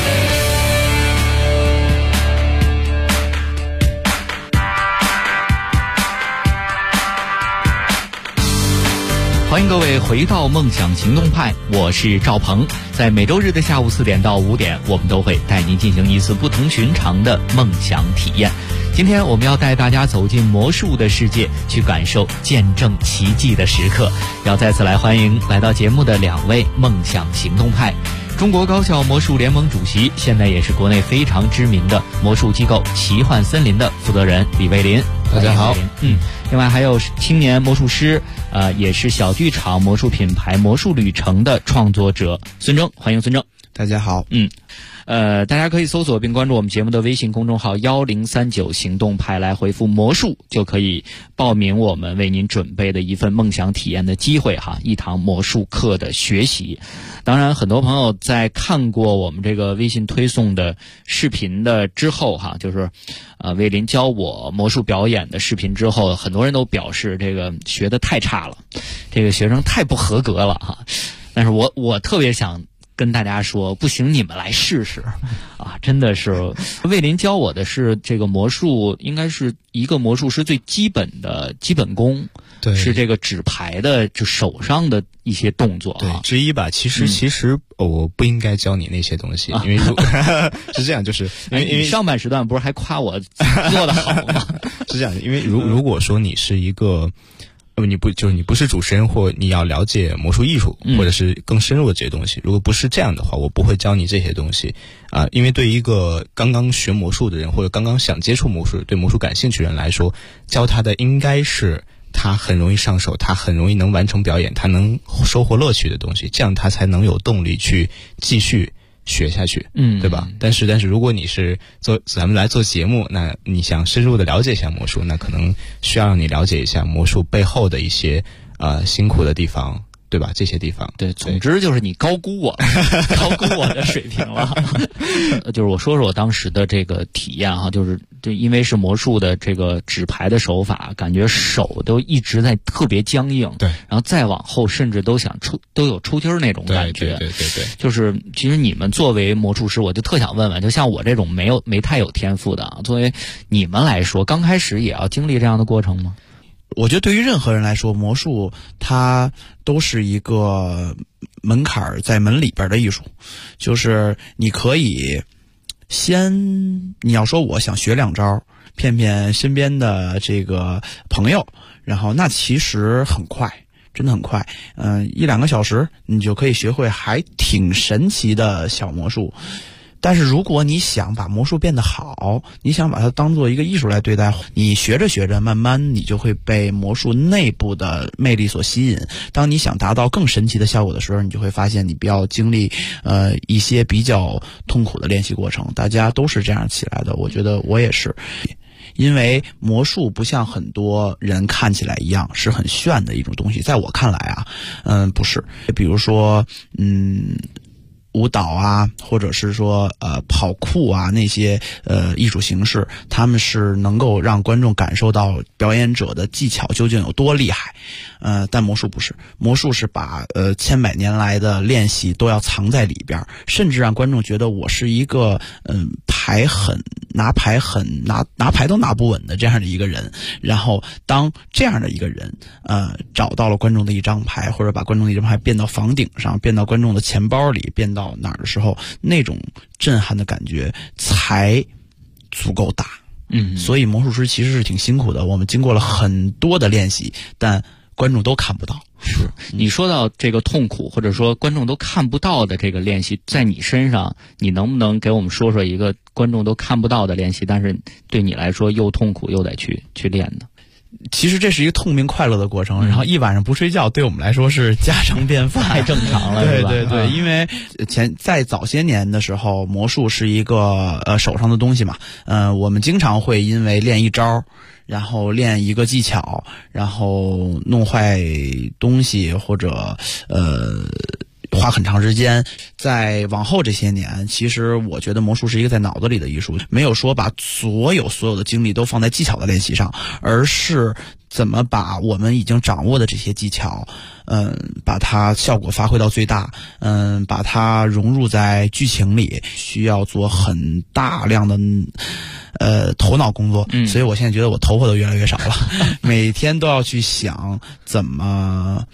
欢迎各位回到梦想行动派，我是赵鹏。在每周日的下午4点到5点，我们都会带您进行一次不同寻常的梦想体验。今天我们要带大家走进魔术的世界，去感受见证奇迹的时刻。要再次来欢迎来到节目的2位梦想行动派。中国高校魔术联盟主席，现在也是国内非常知名的魔术机构奇幻森林的负责人李卫林。 大家好。 另外还有青年魔术师，也是小剧场魔术品牌魔术旅程的创作者孙峥，欢迎孙峥。 大家好。 大家可以搜索并关注我们节目的微信公众号1039行动派，来回复魔术就可以报名我们为您准备的一份梦想体验的机会哈，一堂魔术课的学习。当然很多朋友在看过我们这个微信推送的视频的之后哈，就是卫林教我魔术表演的视频之后，很多人都表示这个学得太差了，这个学生太不合格了哈。但是我特别想跟大家说，不行，你们来试试啊！真的是，卫林教我的是这个魔术，应该是一个魔术师最基本的基本功， 对， 是这个纸牌的就手上的一些动作对之一吧。其实我不应该教你那些东西，因为是这样，就是因为上半时段不是还夸我做得好吗？ 是这样，因为如果说你是一个。你不是主持人，或你要了解魔术艺术，或者是更深入的这些东西。如果不是这样的话，我不会教你这些东西因为对于一个刚刚学魔术的人，或者刚刚想接触魔术、对魔术感兴趣的人来说，教他的应该是他很容易上手，他很容易能完成表演，他能收获乐趣的东西，这样他才能有动力去继续学下去，对吧？但是如果你是咱们来做节目，那你想深入的了解一下魔术，那可能需要让你了解一下魔术背后的一些辛苦的地方，对吧？这些地方， 对，总之就是你高估我的水平了。就是我说说我当时的这个体验哈，就是因为是魔术的这个纸牌的手法，感觉手都一直在特别僵硬， 对， 然后再往后甚至都有出筋儿那种感觉， 对。 就是其实你们作为魔术师，我就特想问问，就像我这种没太有天赋的，作为你们来说，刚开始也要经历这样的过程吗？ 我觉得对于任何人来说，魔术它都是一个门槛在门里边的艺术，就是你可以你要说我想学2招，骗骗身边的这个朋友，然后那其实很快，真的很快，1-2个小时你就可以学会还挺神奇的小魔术。但是如果你想把魔术变得好，你想把它当做一个艺术来对待，你学着学着，慢慢你就会被魔术内部的魅力所吸引。当你想达到更神奇的效果的时候，你就会发现你必要经历一些比较痛苦的练习过程。大家都是这样起来的，我觉得我也是。因为魔术不像很多人看起来一样是很炫的一种东西，在我看来不是。比如说舞蹈啊，或者是说跑酷啊，那些艺术形式，他们是能够让观众感受到表演者的技巧究竟有多厉害。但魔术不是，魔术是把千百年来的练习都要藏在里边，甚至让观众觉得我是一个拿牌都拿不稳的这样的一个人。然后当这样的一个人找到了观众的一张牌，或者把观众的一张牌变到房顶上，变到观众的钱包里，变到哪儿的时候，那种震撼的感觉才足够大。所以魔术师其实是挺辛苦的，我们经过了很多的练习，但观众都看不到。 是你说到这个痛苦，或者说观众都看不到的这个练习，在你身上，你能不能给我们说说一个观众都看不到的练习，但是对你来说又痛苦又得去练呢？ 其实这是一个痛并快乐的过程，然后一晚上不睡觉对我们来说是家常便饭， 太正常了。 对，因为在早些年的时候，魔术是一个手上的东西嘛，我们经常会因为练一招，然后练一个技巧，然后弄坏东西，或者花很长时间。在往后这些年，其实我觉得魔术是一个在脑子里的艺术，没有说把所有的精力都放在技巧的练习上，而是怎么把我们已经掌握的这些技巧把它效果发挥到最大，把它融入在剧情里，需要做很大量的头脑工作，所以我现在觉得我头发都越来越少了，每天都要去想怎么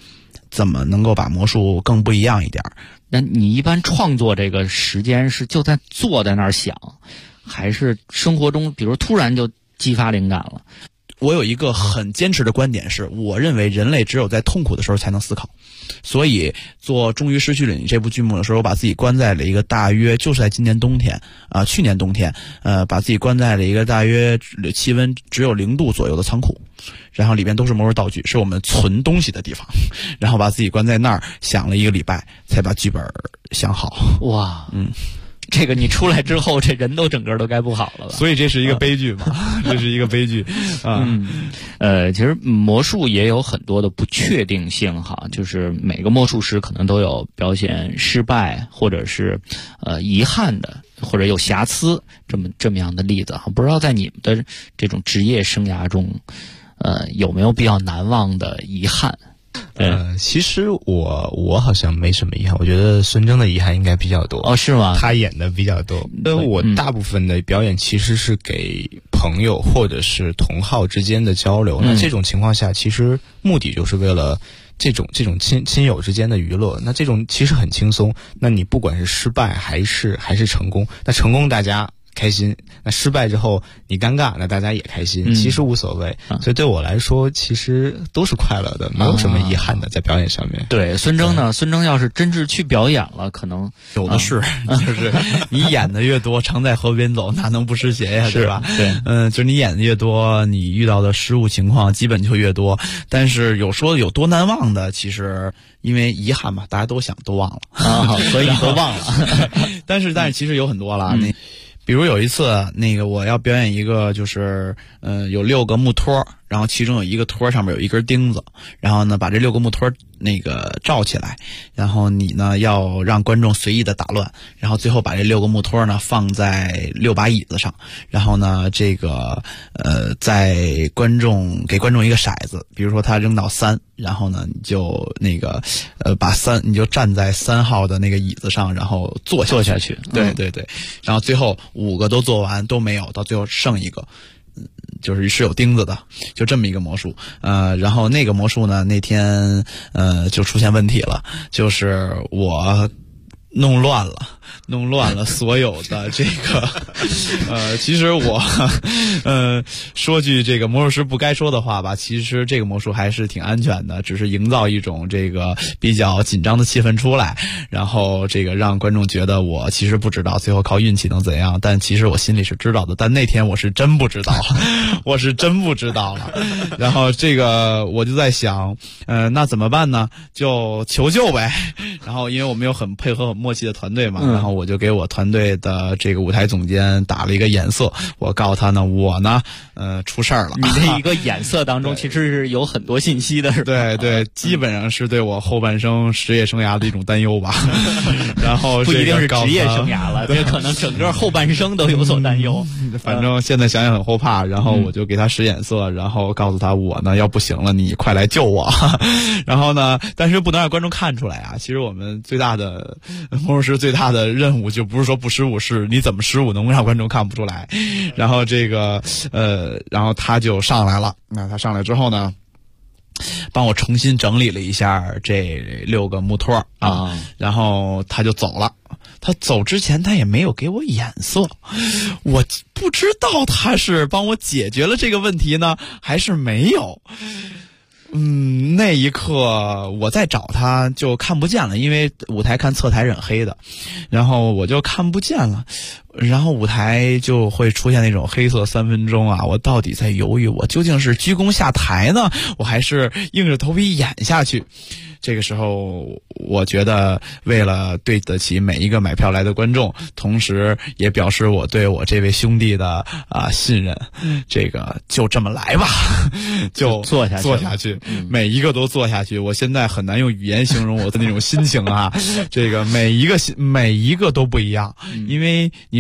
怎么能够把魔术更不一样一点。 那你一般创作这个时间是就在坐在那儿想，还是生活中比如突然就激发灵感了？ 我有一个很坚持的观点是，我认为人类只有在痛苦的时候才能思考。所以做《终于失去了你》这部剧目的时候，我把自己关在了一个大约就是在今年冬天去年冬天把自己关在了一个大约气温只有0度左右的仓库，然后里边都是魔术道具，是我们存东西的地方，然后把自己关在那儿想了1个礼拜才把剧本想好。 哇，这个你出来之后，这人都整个都该不好了吧？ 所以这是一个悲剧嘛，这是一个悲剧啊。 其实魔术也有很多的不确定性哈，就是每个魔术师可能都有表演失败或者是遗憾的，或者有瑕疵这么样的例子哈。不知道在你们的这种职业生涯中，有没有比较难忘的遗憾？ 其实我好像没什么遗憾，我觉得孙峥的遗憾应该比较多。 哦，是吗？ 他演的比较多。我大部分的表演其实是给朋友或者是同好之间的交流。那这种情况下，其实目的就是为了这种亲友之间的娱乐。那这种其实很轻松。那你不管是失败还是成功，那成功大家开心，那失败之后你尴尬，那大家也开心，其实无所谓。所以对我来说其实都是快乐的，没有什么遗憾的在表演上面。 对，孙峥呢，孙峥要是真是去表演了，可能有的是就是你演的越多，常在河边走，哪能不湿鞋呀，对吧？对，就是你演的越多，你遇到的失误情况基本就越多。但是有说有多难忘的，其实因为遗憾嘛，大家都想都忘了所以都忘了。 但是其实有很多了。比如有一次，我要表演一个，就是有6个木托，然后其中有一个托上面有一根钉子，然后呢把这6个木托罩起来，然后你呢要让观众随意的打乱，然后最后把这6个木托呢放在6把椅子上，然后呢在给观众一个骰子，比如说他扔到3，然后呢你就你就站在3号的那个椅子上，然后坐下去。对对对，然后最后5个都做完都没有，到最后剩1个。就是有钉子的，就这么一个魔术。然后那个魔术呢，那天就出现问题了，就是我弄乱了所有的这个其实我说句这个魔术师不该说的话吧，其实这个魔术还是挺安全的，只是营造一种这个比较紧张的气氛出来，然后这个让观众觉得我其实不知道最后靠运气能怎样，但其实我心里是知道的，但那天我是真不知道我是真不知道了。然后这个我就在想那怎么办呢，就求救呗。然后因为我们有很配合很默契的团队嘛，然后我就给我团队的这个舞台总监打了一个眼色，我告诉他呢，我呢出事儿了。 你这一个眼色当中其实是有很多信息的，是吧？ 对对，基本上是对我后半生职业生涯的一种担忧吧。然后不一定是职业生涯了，这可能整个后半生都有所担忧。 反正现在想想很后怕，然后我就给他使眼色，然后告诉他我呢要不行了，你快来救我。然后呢，但是不能让观众看出来啊。其实我们最大的魔术师最大的任务就不是说不失误，是你怎么失误能让观众看不出来。然后然后他就上来了。那他上来之后呢，帮我重新整理了一下这6个木托啊，然后他就走了。他走之前他也没有给我眼色，我不知道他是帮我解决了这个问题呢还是没有。那一刻我再找他就看不见了，因为舞台看侧台是很黑的，然后我就看不见了，然后舞台就会出现那种黑色3分钟啊，我到底在犹豫，我究竟是鞠躬下台呢，我还是硬着头皮演下去。这个时候我觉得为了对得起每一个买票来的观众，同时也表示我对我这位兄弟的信任，这个就这么来吧，就做下去，每一个都做下去。我现在很难用语言形容我的那种心情啊，这个每一个都不一样，因为你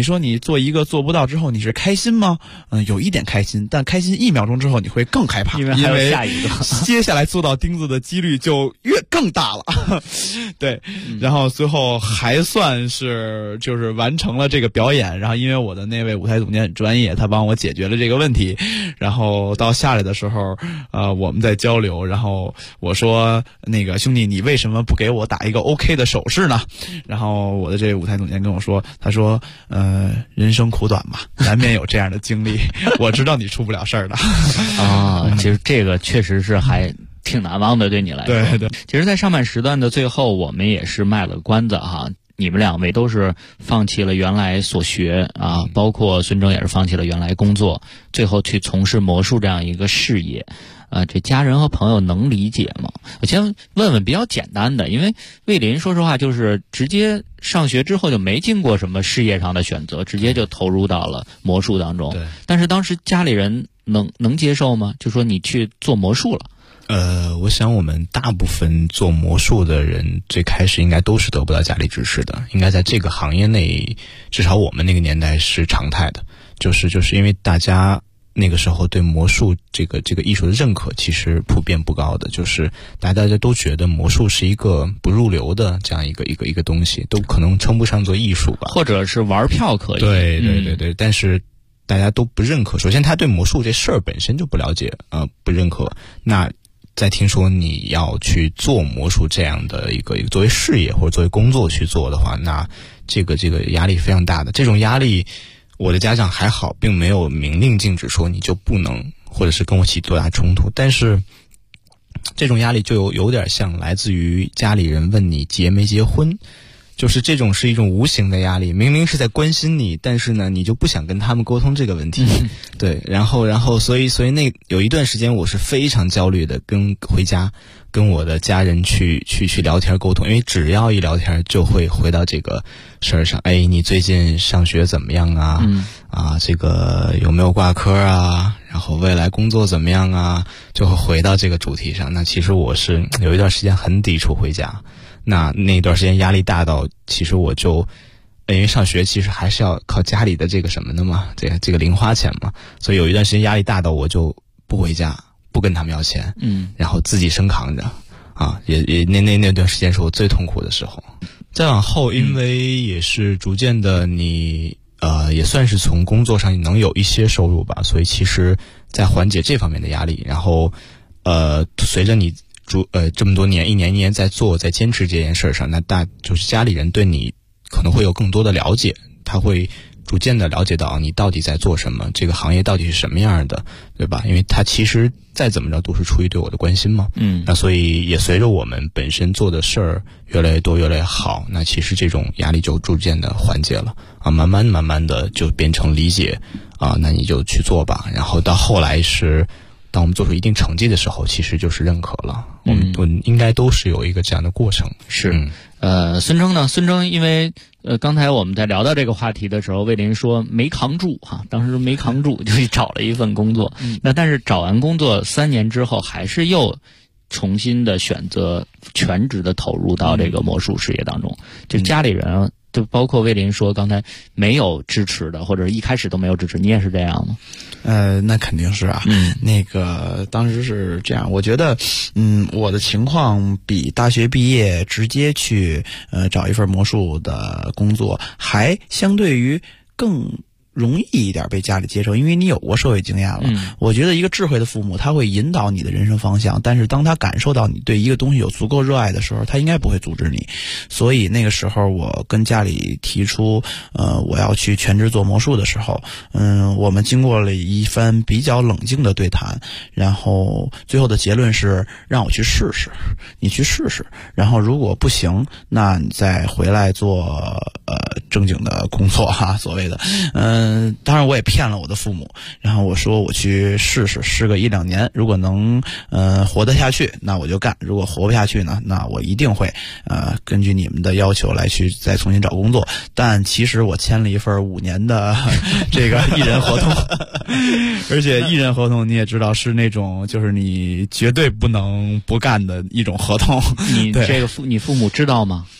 说你做一个做不到之后，你是开心吗？有一点开心，但开心1秒钟之后，你会更害怕， 因为还有下一个， 接下来做到钉子的几率就更大了。对，然后最后还算是就是完成了这个表演，然后因为我的那位舞台总监很专业，他帮我解决了这个问题。然后到下来的时候，我们在交流，然后我说那个兄弟，你为什么不给我打一个 OK 的手势呢？然后我的这位舞台总监跟我说，他说人生苦短嘛，难免有这样的经历，我知道你出不了事儿的。 其实这个确实是还挺难忘的，对你来说。 对对。 其实在上半时段的最后，我们也是卖了关子哈。你们两位都是放弃了原来所学啊，包括孙峥也是放弃了原来工作，最后去从事魔术这样一个事业。这家人和朋友能理解吗？我先问问比较简单的，因为魏林说实话就是直接上学之后就没经过什么事业上的选择，直接就投入到了魔术当中。 对。 但是当时家里人能接受吗？就说你去做魔术了。 我想我们大部分做魔术的人最开始应该都是得不到家里支持的，应该在这个行业内，至少我们那个年代是常态的，就是因为大家那个时候对魔术这个艺术的认可其实普遍不高的，就是大家都觉得魔术是一个不入流的这样一个东西，都可能称不上做艺术吧， 或者是玩票可以。 对，但是大家都不认可。首先他对魔术这事儿本身就不了解，不认可。那再听说你要去做魔术这样的一个作为事业或者作为工作去做的话，那这个压力非常大的。这种压力，我的家长还好，并没有明令禁止说你就不能，或者是跟我起多大冲突。但是这种压力就有点像来自于家里人问你结没结婚。就是这种是一种无形的压力，明明是在关心你，但是呢，你就不想跟他们沟通这个问题。对，然后所以那有一段时间我是非常焦虑的，回家跟我的家人去聊天沟通，因为只要一聊天就会回到这个事儿上。哎，你最近上学怎么样啊？这个有没有挂科啊？然后未来工作怎么样啊？就会回到这个主题上。那其实我是有一段时间很抵触回家。那段时间压力大到，其实我就，因为上学其实还是要靠家里的这个什么的嘛，这个零花钱嘛，所以有一段时间压力大到我就不回家，不跟他们要钱，然后自己生扛着，也那段时间是我最痛苦的时候。再往后，因为也是逐渐的你也算是从工作上能有一些收入吧，所以其实在缓解这方面的压力，然后随着你这么多年一年在坚持这件事上，那就是家里人对你可能会有更多的了解，他会逐渐的了解到你到底在做什么，这个行业到底是什么样的，对吧？因为他其实再怎么着都是出于对我的关心嘛。那所以也随着我们本身做的事儿越来越多越来越好，那其实这种压力就逐渐的缓解了慢慢的就变成理解那你就去做吧。然后到后来是当我们做出一定成绩的时候，其实就是认可了。我们应该都是有一个这样的过程。 是，孙峥呢？孙峥因为刚才我们在聊到这个话题的时候，魏林说没扛住当时没扛住，就去找了一份工作。那但是找完工作3年之后，还是又重新的选择全职的投入到这个魔术事业当中。就家里人就包括魏林说刚才没有支持的，或者一开始都没有支持，你也是这样吗？ 那肯定是啊。那个当时是这样，我觉得我的情况比大学毕业直接去找一份魔术的工作还相对于更容易一点被家里接受，因为你有过社会经验了。我觉得一个智慧的父母他会引导你的人生方向，但是当他感受到你对一个东西有足够热爱的时候，他应该不会阻止你。所以那个时候我跟家里提出我要去全职做魔术的时候，我们经过了一番比较冷静的对谈，然后最后的结论是让我去试试，你去试试，然后如果不行，那你再回来做正经的工作所谓的当然我也骗了我的父母，然后我说我去试个1-2年，如果能活得下去那我就干，如果活不下去呢，那我一定会根据你们的要求来去再重新找工作。但其实我签了一份5年的这个艺人合同而且艺人合同你也知道是那种就是你绝对不能不干的一种合同。 你这个你父母知道吗？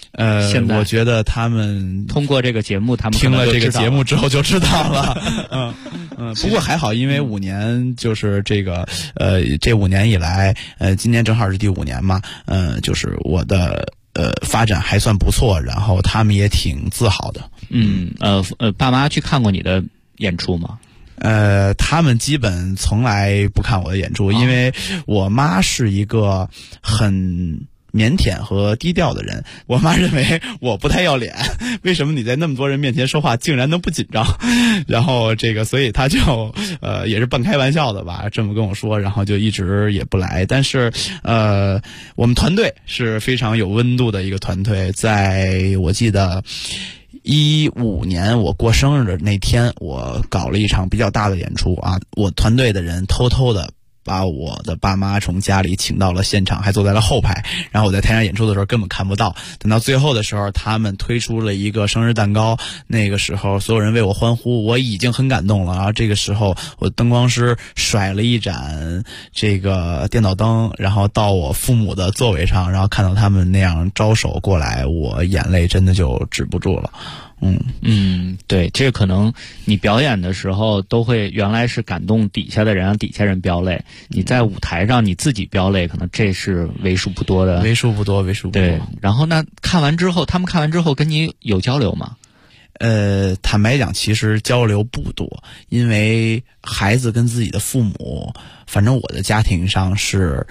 现在我觉得他们通过这个节目，他们听了这个节目之后就知道了。不过还好，因为5年就是这个这5年以来，今年正好是第5年嘛，就是我的发展还算不错，然后他们也挺自豪的。 爸妈去看过你的演出吗？ 他们基本从来不看我的演出，因为我妈是一个很腼腆和低调的人，我妈认为我不太要脸，为什么你在那么多人面前说话竟然能不紧张？然后所以她就也是半开玩笑的吧，这么跟我说，然后就一直也不来。但是我们团队是非常有温度的一个团队，在我记得15年我过生日的那天，我搞了一场比较大的演出啊，我团队的人偷偷的把我的爸妈从家里请到了现场，还坐在了后排，然后我在台上演出的时候根本看不到，等到最后的时候他们推出了一个生日蛋糕，那个时候所有人为我欢呼，我已经很感动了。然后这个时候我灯光师甩了一盏这个电脑灯，然后到我父母的座位上，然后看到他们那样招手过来，我眼泪真的就止不住了。 对，这可能你表演的时候都会原来是感动底下的人，让底下人飙泪，你在舞台上你自己飙泪，可能这是为数不多的。 为数不多。 对，然后那他们看完之后跟你有交流吗？ 坦白讲，其实交流不多，因为孩子跟自己的父母，反正我的家庭上是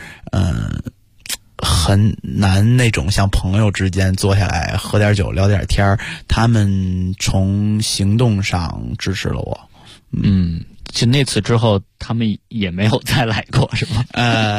很难那种像朋友之间坐下来喝点酒聊点天，他们从行动上支持了我。 就那次之后他们也没有再来过是吗？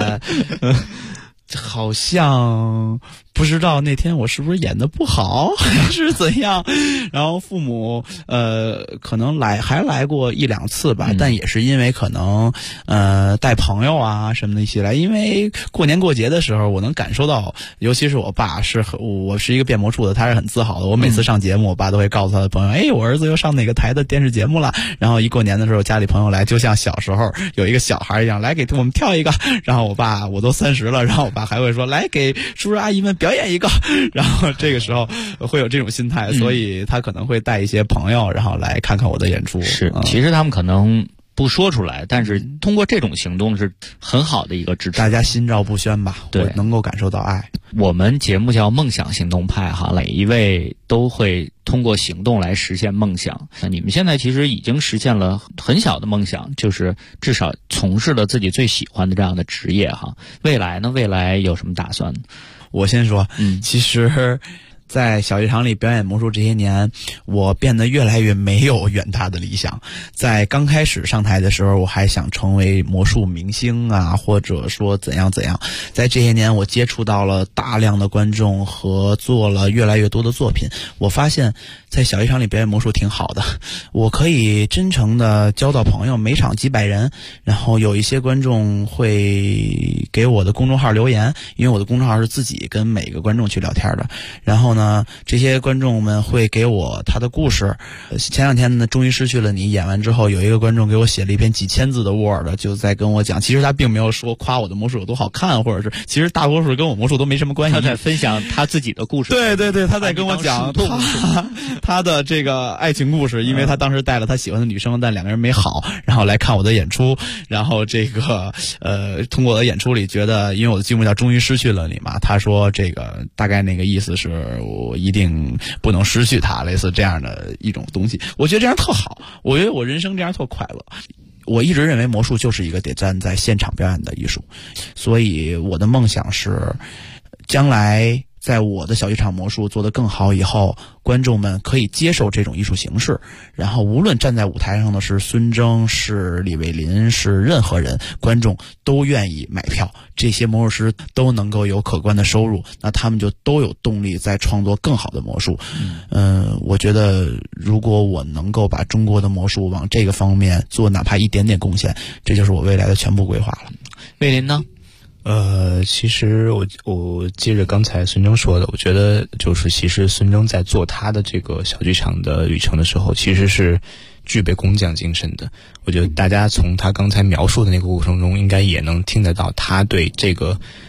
好像不知道那天我是不是演的不好还是怎样，然后父母可能还来过1-2次吧，但也是因为可能带朋友啊什么的一起来，因为过年过节的时候我能感受到，尤其是我爸我是一个变魔术的，他是很自豪的，我每次上节目我爸都会告诉他的朋友，我儿子又上哪个台的电视节目了，然后一过年的时候家里朋友来，就像小时候有一个小孩一样，来给我们跳一个，然后我都30了，然后我爸还会说来给叔叔阿姨们表演一个，然后这个时候会有这种心态，所以他可能会带一些朋友然后来看看我的演出。 其实他们可能不说出来，但是通过这种行动是很好的一个支持， 大家心照不宣吧， 对， 我能够感受到爱。 我们节目叫梦想行动派哈，每一位都会通过行动来实现梦想。那你们现在其实已经实现了很小的梦想，就是至少从事了自己最喜欢的这样的职业哈。未来呢？未来有什么打算？ 我先说，其实在小剧场里表演魔术这些年，我变得越来越没有远大的理想。在刚开始上台的时候，我还想成为魔术明星啊，或者说怎样怎样。在这些年，我接触到了大量的观众和做了越来越多的作品，我发现在小剧场里表演魔术挺好的，我可以真诚的交到朋友，每场几百人，然后有一些观众会给我的公众号留言，因为我的公众号是自己跟每个观众去聊天的，然后呢这些观众们会给我他的故事。前2天呢终于失去了你演完之后，有一个观众给我写了一篇几千字的 Word， 就在跟我讲，其实他并没有说夸我的魔术有多好看，或者是其实大多数跟我魔术都没什么关系， 他在分享他自己的故事。 对对对，他在跟我讲他的这个爱情故事，因为他当时带了他喜欢的女生，但2个人没好，然后来看我的演出，然后这个通过我的演出里觉得，因为我的剧目叫终于失去了你嘛，他说这个大概那个意思是我一定不能失去他，类似这样的一种东西。我觉得这样特好，我觉得我人生这样特快乐。我一直认为魔术就是一个得站在现场表演的艺术，所以我的梦想是将来在我的小剧场魔术做得更好以后，观众们可以接受这种艺术形式，然后无论站在舞台上的是孙峥，是李卫林，是任何人，观众都愿意买票，这些魔术师都能够有可观的收入，那他们就都有动力在创作更好的魔术。我觉得如果我能够把中国的魔术往这个方面做哪怕一点点贡献，这就是我未来的全部规划了。 卫林呢？ 其实我接着刚才孙峥说的，我觉得就是其实孙峥在做他的这个小剧场的旅程的时候，其实是具备工匠精神的。我觉得大家从他刚才描述的那个过程中，应该也能听得到他对这个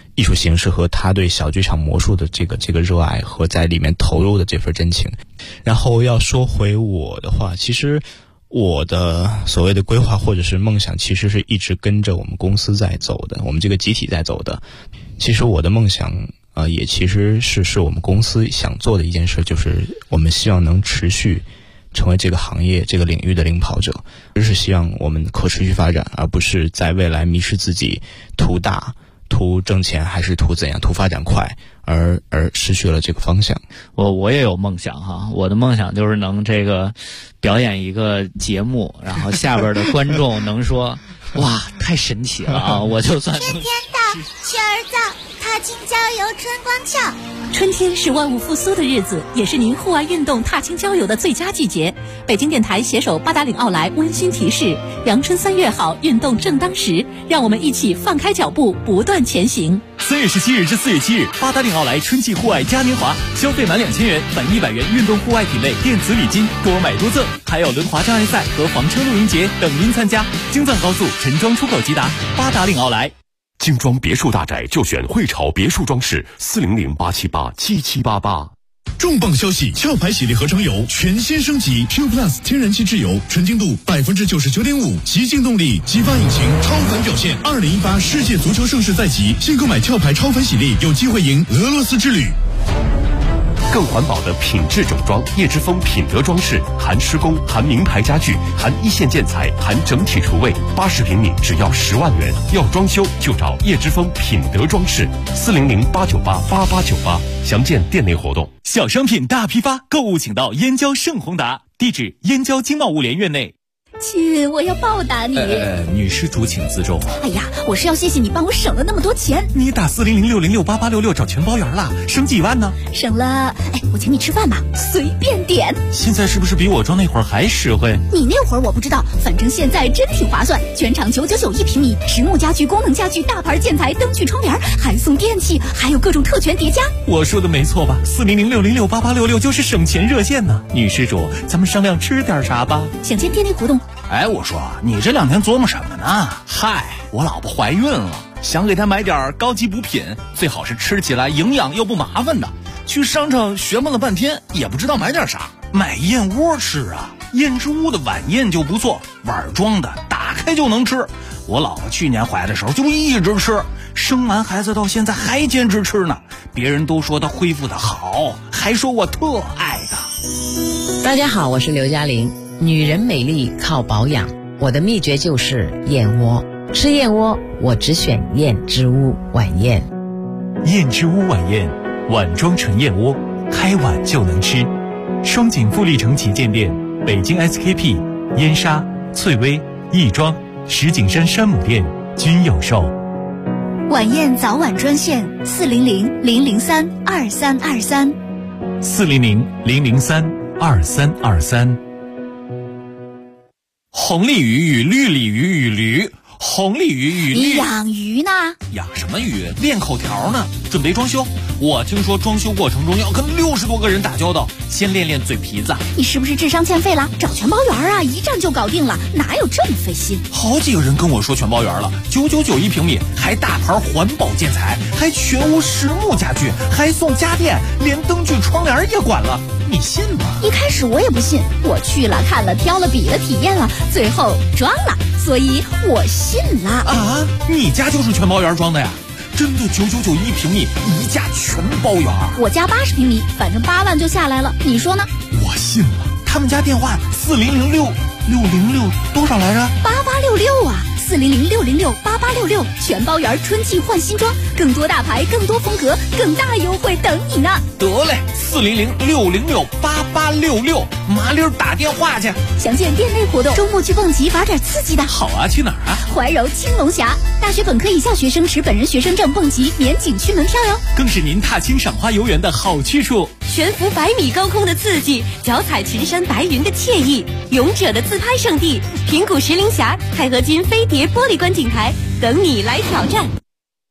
艺术形式和他对小剧场魔术的这个热爱和在里面投入的这份真情。然后要说回我的话，其实我的所谓的规划或者是梦想，其实是一直跟着我们公司在走的，我们这个集体在走的。其实我的梦想也其实是我们公司想做的一件事，就是我们希望能持续成为这个行业这个领域的领跑者，就是希望我们可持续发展，而不是在未来迷失自己，图大图挣钱还是图怎样，图发展快而失去了这个方向。 我也有梦想哈，我的梦想就是能这个表演一个节目，然后下边的观众能说哇太神奇了啊！我就算春天到，雪儿早，踏青郊游春光俏。 春天是万物复苏的日子，也是您户外运动踏青郊游的最佳季节。北京电台携手八达岭奥莱温馨提示：阳春3月好，运动正当时，让我们一起放开脚步，不断前行。 3月17日至4月7日，八达岭奥莱春季户外嘉年华，消费满2000元返100元运动户外品类电子礼金，多买多赠，还有轮滑障碍赛和房车露营节等您参加。京藏高速陈庄出口即达，八达岭奥莱。 精装别墅大宅就选汇潮别墅装饰，400-878-7788。 重磅消息！壳牌洗涤合成油全新升级 Q Plus 天然气质油，纯净度99.5%，极净动力，激发引擎，超凡表现。2018世界足球盛世在即，现购买壳牌超凡洗涤，有机会赢俄罗斯之旅。 更环保的品质整装，叶之峰品德装饰，含施工，含名牌家具，含一线建材，含整体厨卫，80平米只要10万元。要装修就找叶之峰品德装饰，400-898-8898，详见店内活动。 小商品大批发，购物请到燕郊盛宏达，地址燕郊经贸物联院内。 亲，我要报答你。 女施主请自重。 哎呀，我是要谢谢你帮我省了那么多钱。 你打400-606-8866找全包圆了，省几万呢？ 省了，我请你吃饭吧，随便点。 现在是不是比我装那会儿还实惠？ 你那会儿我不知道，反正现在真挺划算。全场999一平米，实木家具、功能家具、大牌建材、灯具、窗帘，还送电器，还有各种特权叠加。 我说的没错吧？400-606-8866就是省钱热线呢。女施主，咱们商量吃点啥吧？ 想见店内活动。 哎，我说你这2天琢磨什么呢？嗨，我老婆怀孕了，想给她买点高级补品，最好是吃起来营养又不麻烦的。去商场学问了半天，也不知道买点啥。买燕窝吃啊，燕之屋的晚宴就不错，碗装的，打开就能吃。我老婆去年怀的时候就一直吃，生完孩子到现在还坚持吃呢。别人都说她恢复的好，还说我特爱她。 大家好，我是刘嘉玲。女人美丽靠保养，我的秘诀就是燕窝。吃燕窝，我只选燕之屋晚宴。 燕之屋晚宴，碗装纯燕窝，开碗就能吃。双井富力城旗舰店、北京 SKP、燕莎、翠微、亦庄、石景山山姆店均有售。 晚宴早晚专线400-003-2323。 400-003-2323。红鲤鱼与绿鲤鱼与驴，红鲤鱼与绿。 你养鱼呢？ 养什么鱼？练口条呢，准备装修。我听说装修过程中要跟60多个人打交道，先练练嘴皮子。 你是不是智商欠费了？找全包圆啊，一站就搞定了，哪有这么费心？ 好几个人跟我说全包圆了，999一平米，还大牌环保建材，还全屋实木家具，还送家电，连灯具窗帘也管了。你信吗？ 一开始我也不信，我去了看了挑了比了体验了，最后装了，所以我信了。 啊，你家就是全包圆装的呀？真的999一平米，一价全包圆。 我家80平米，反正8万就下来了，你说呢？ 我信了。他们家电话4006606多少来着 ？8866啊，400-606-8866，全包圆春季换新装，更多大牌，更多风格，更大优惠等你呢。 得嘞，400-606-8866，麻溜打电话去。 详见店内活动，周末去蹦极玩点刺激的。 好啊，去哪儿啊？ 怀柔青龙峡，大学本科以下学生持本人学生证蹦极免景区门票哟， 更是您踏青赏花游园的好去处。 悬浮100米高空的刺激，脚踩群山白云的惬意，勇者的自拍圣地平谷石林峡，钛合金飞碟玻璃观景台，等你来挑战。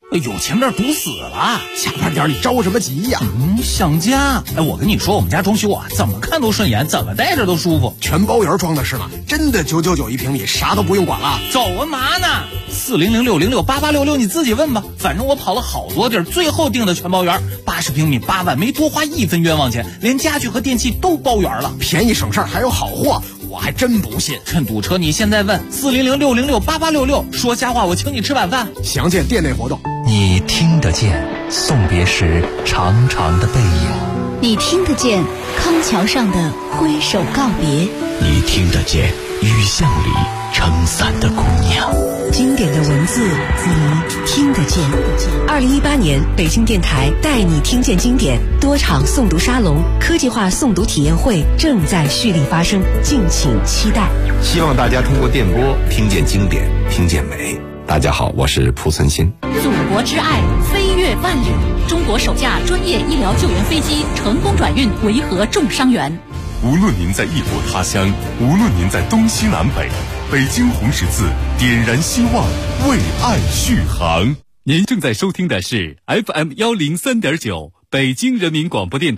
有前面堵死了。 下班点你着什么急呀？ 想家。我跟你说，我们家装修啊，怎么看都顺眼，怎么待着都舒服。 全包圆装的是吗？真的999一平米，啥都不用管了。 走啊嘛呢？4006068866，你自己问吧。反正我跑了好多地儿，最后定的全包圆，80平米8万，没多花1分冤枉钱，连家具和电器都包圆了， 便宜省事儿还有好货。我还真不信。 趁堵车，你现在问4006068866，说瞎话我请你吃晚饭。 详见店内活动。 你听得见送别时长长的背影， 你听得见康桥上的挥手告别， 你听得见雨巷里撑伞的姑娘。 经典的文字你听得见。2018年北京电台带你听见经典多场诵读沙龙、科技化诵读体验会正在蓄力发生，敬请期待。 希望大家通过电波听见经典，听见美。大家好，我是蒲存昕。 祖国之爱飞越万里，中国首架专业医疗救援飞机成功转运维和重伤员。 无论您在异国他乡，无论您在东西南北，北京红十字点燃希望，为爱续航。 您正在收听的是 FM103.9北京人民广播电台。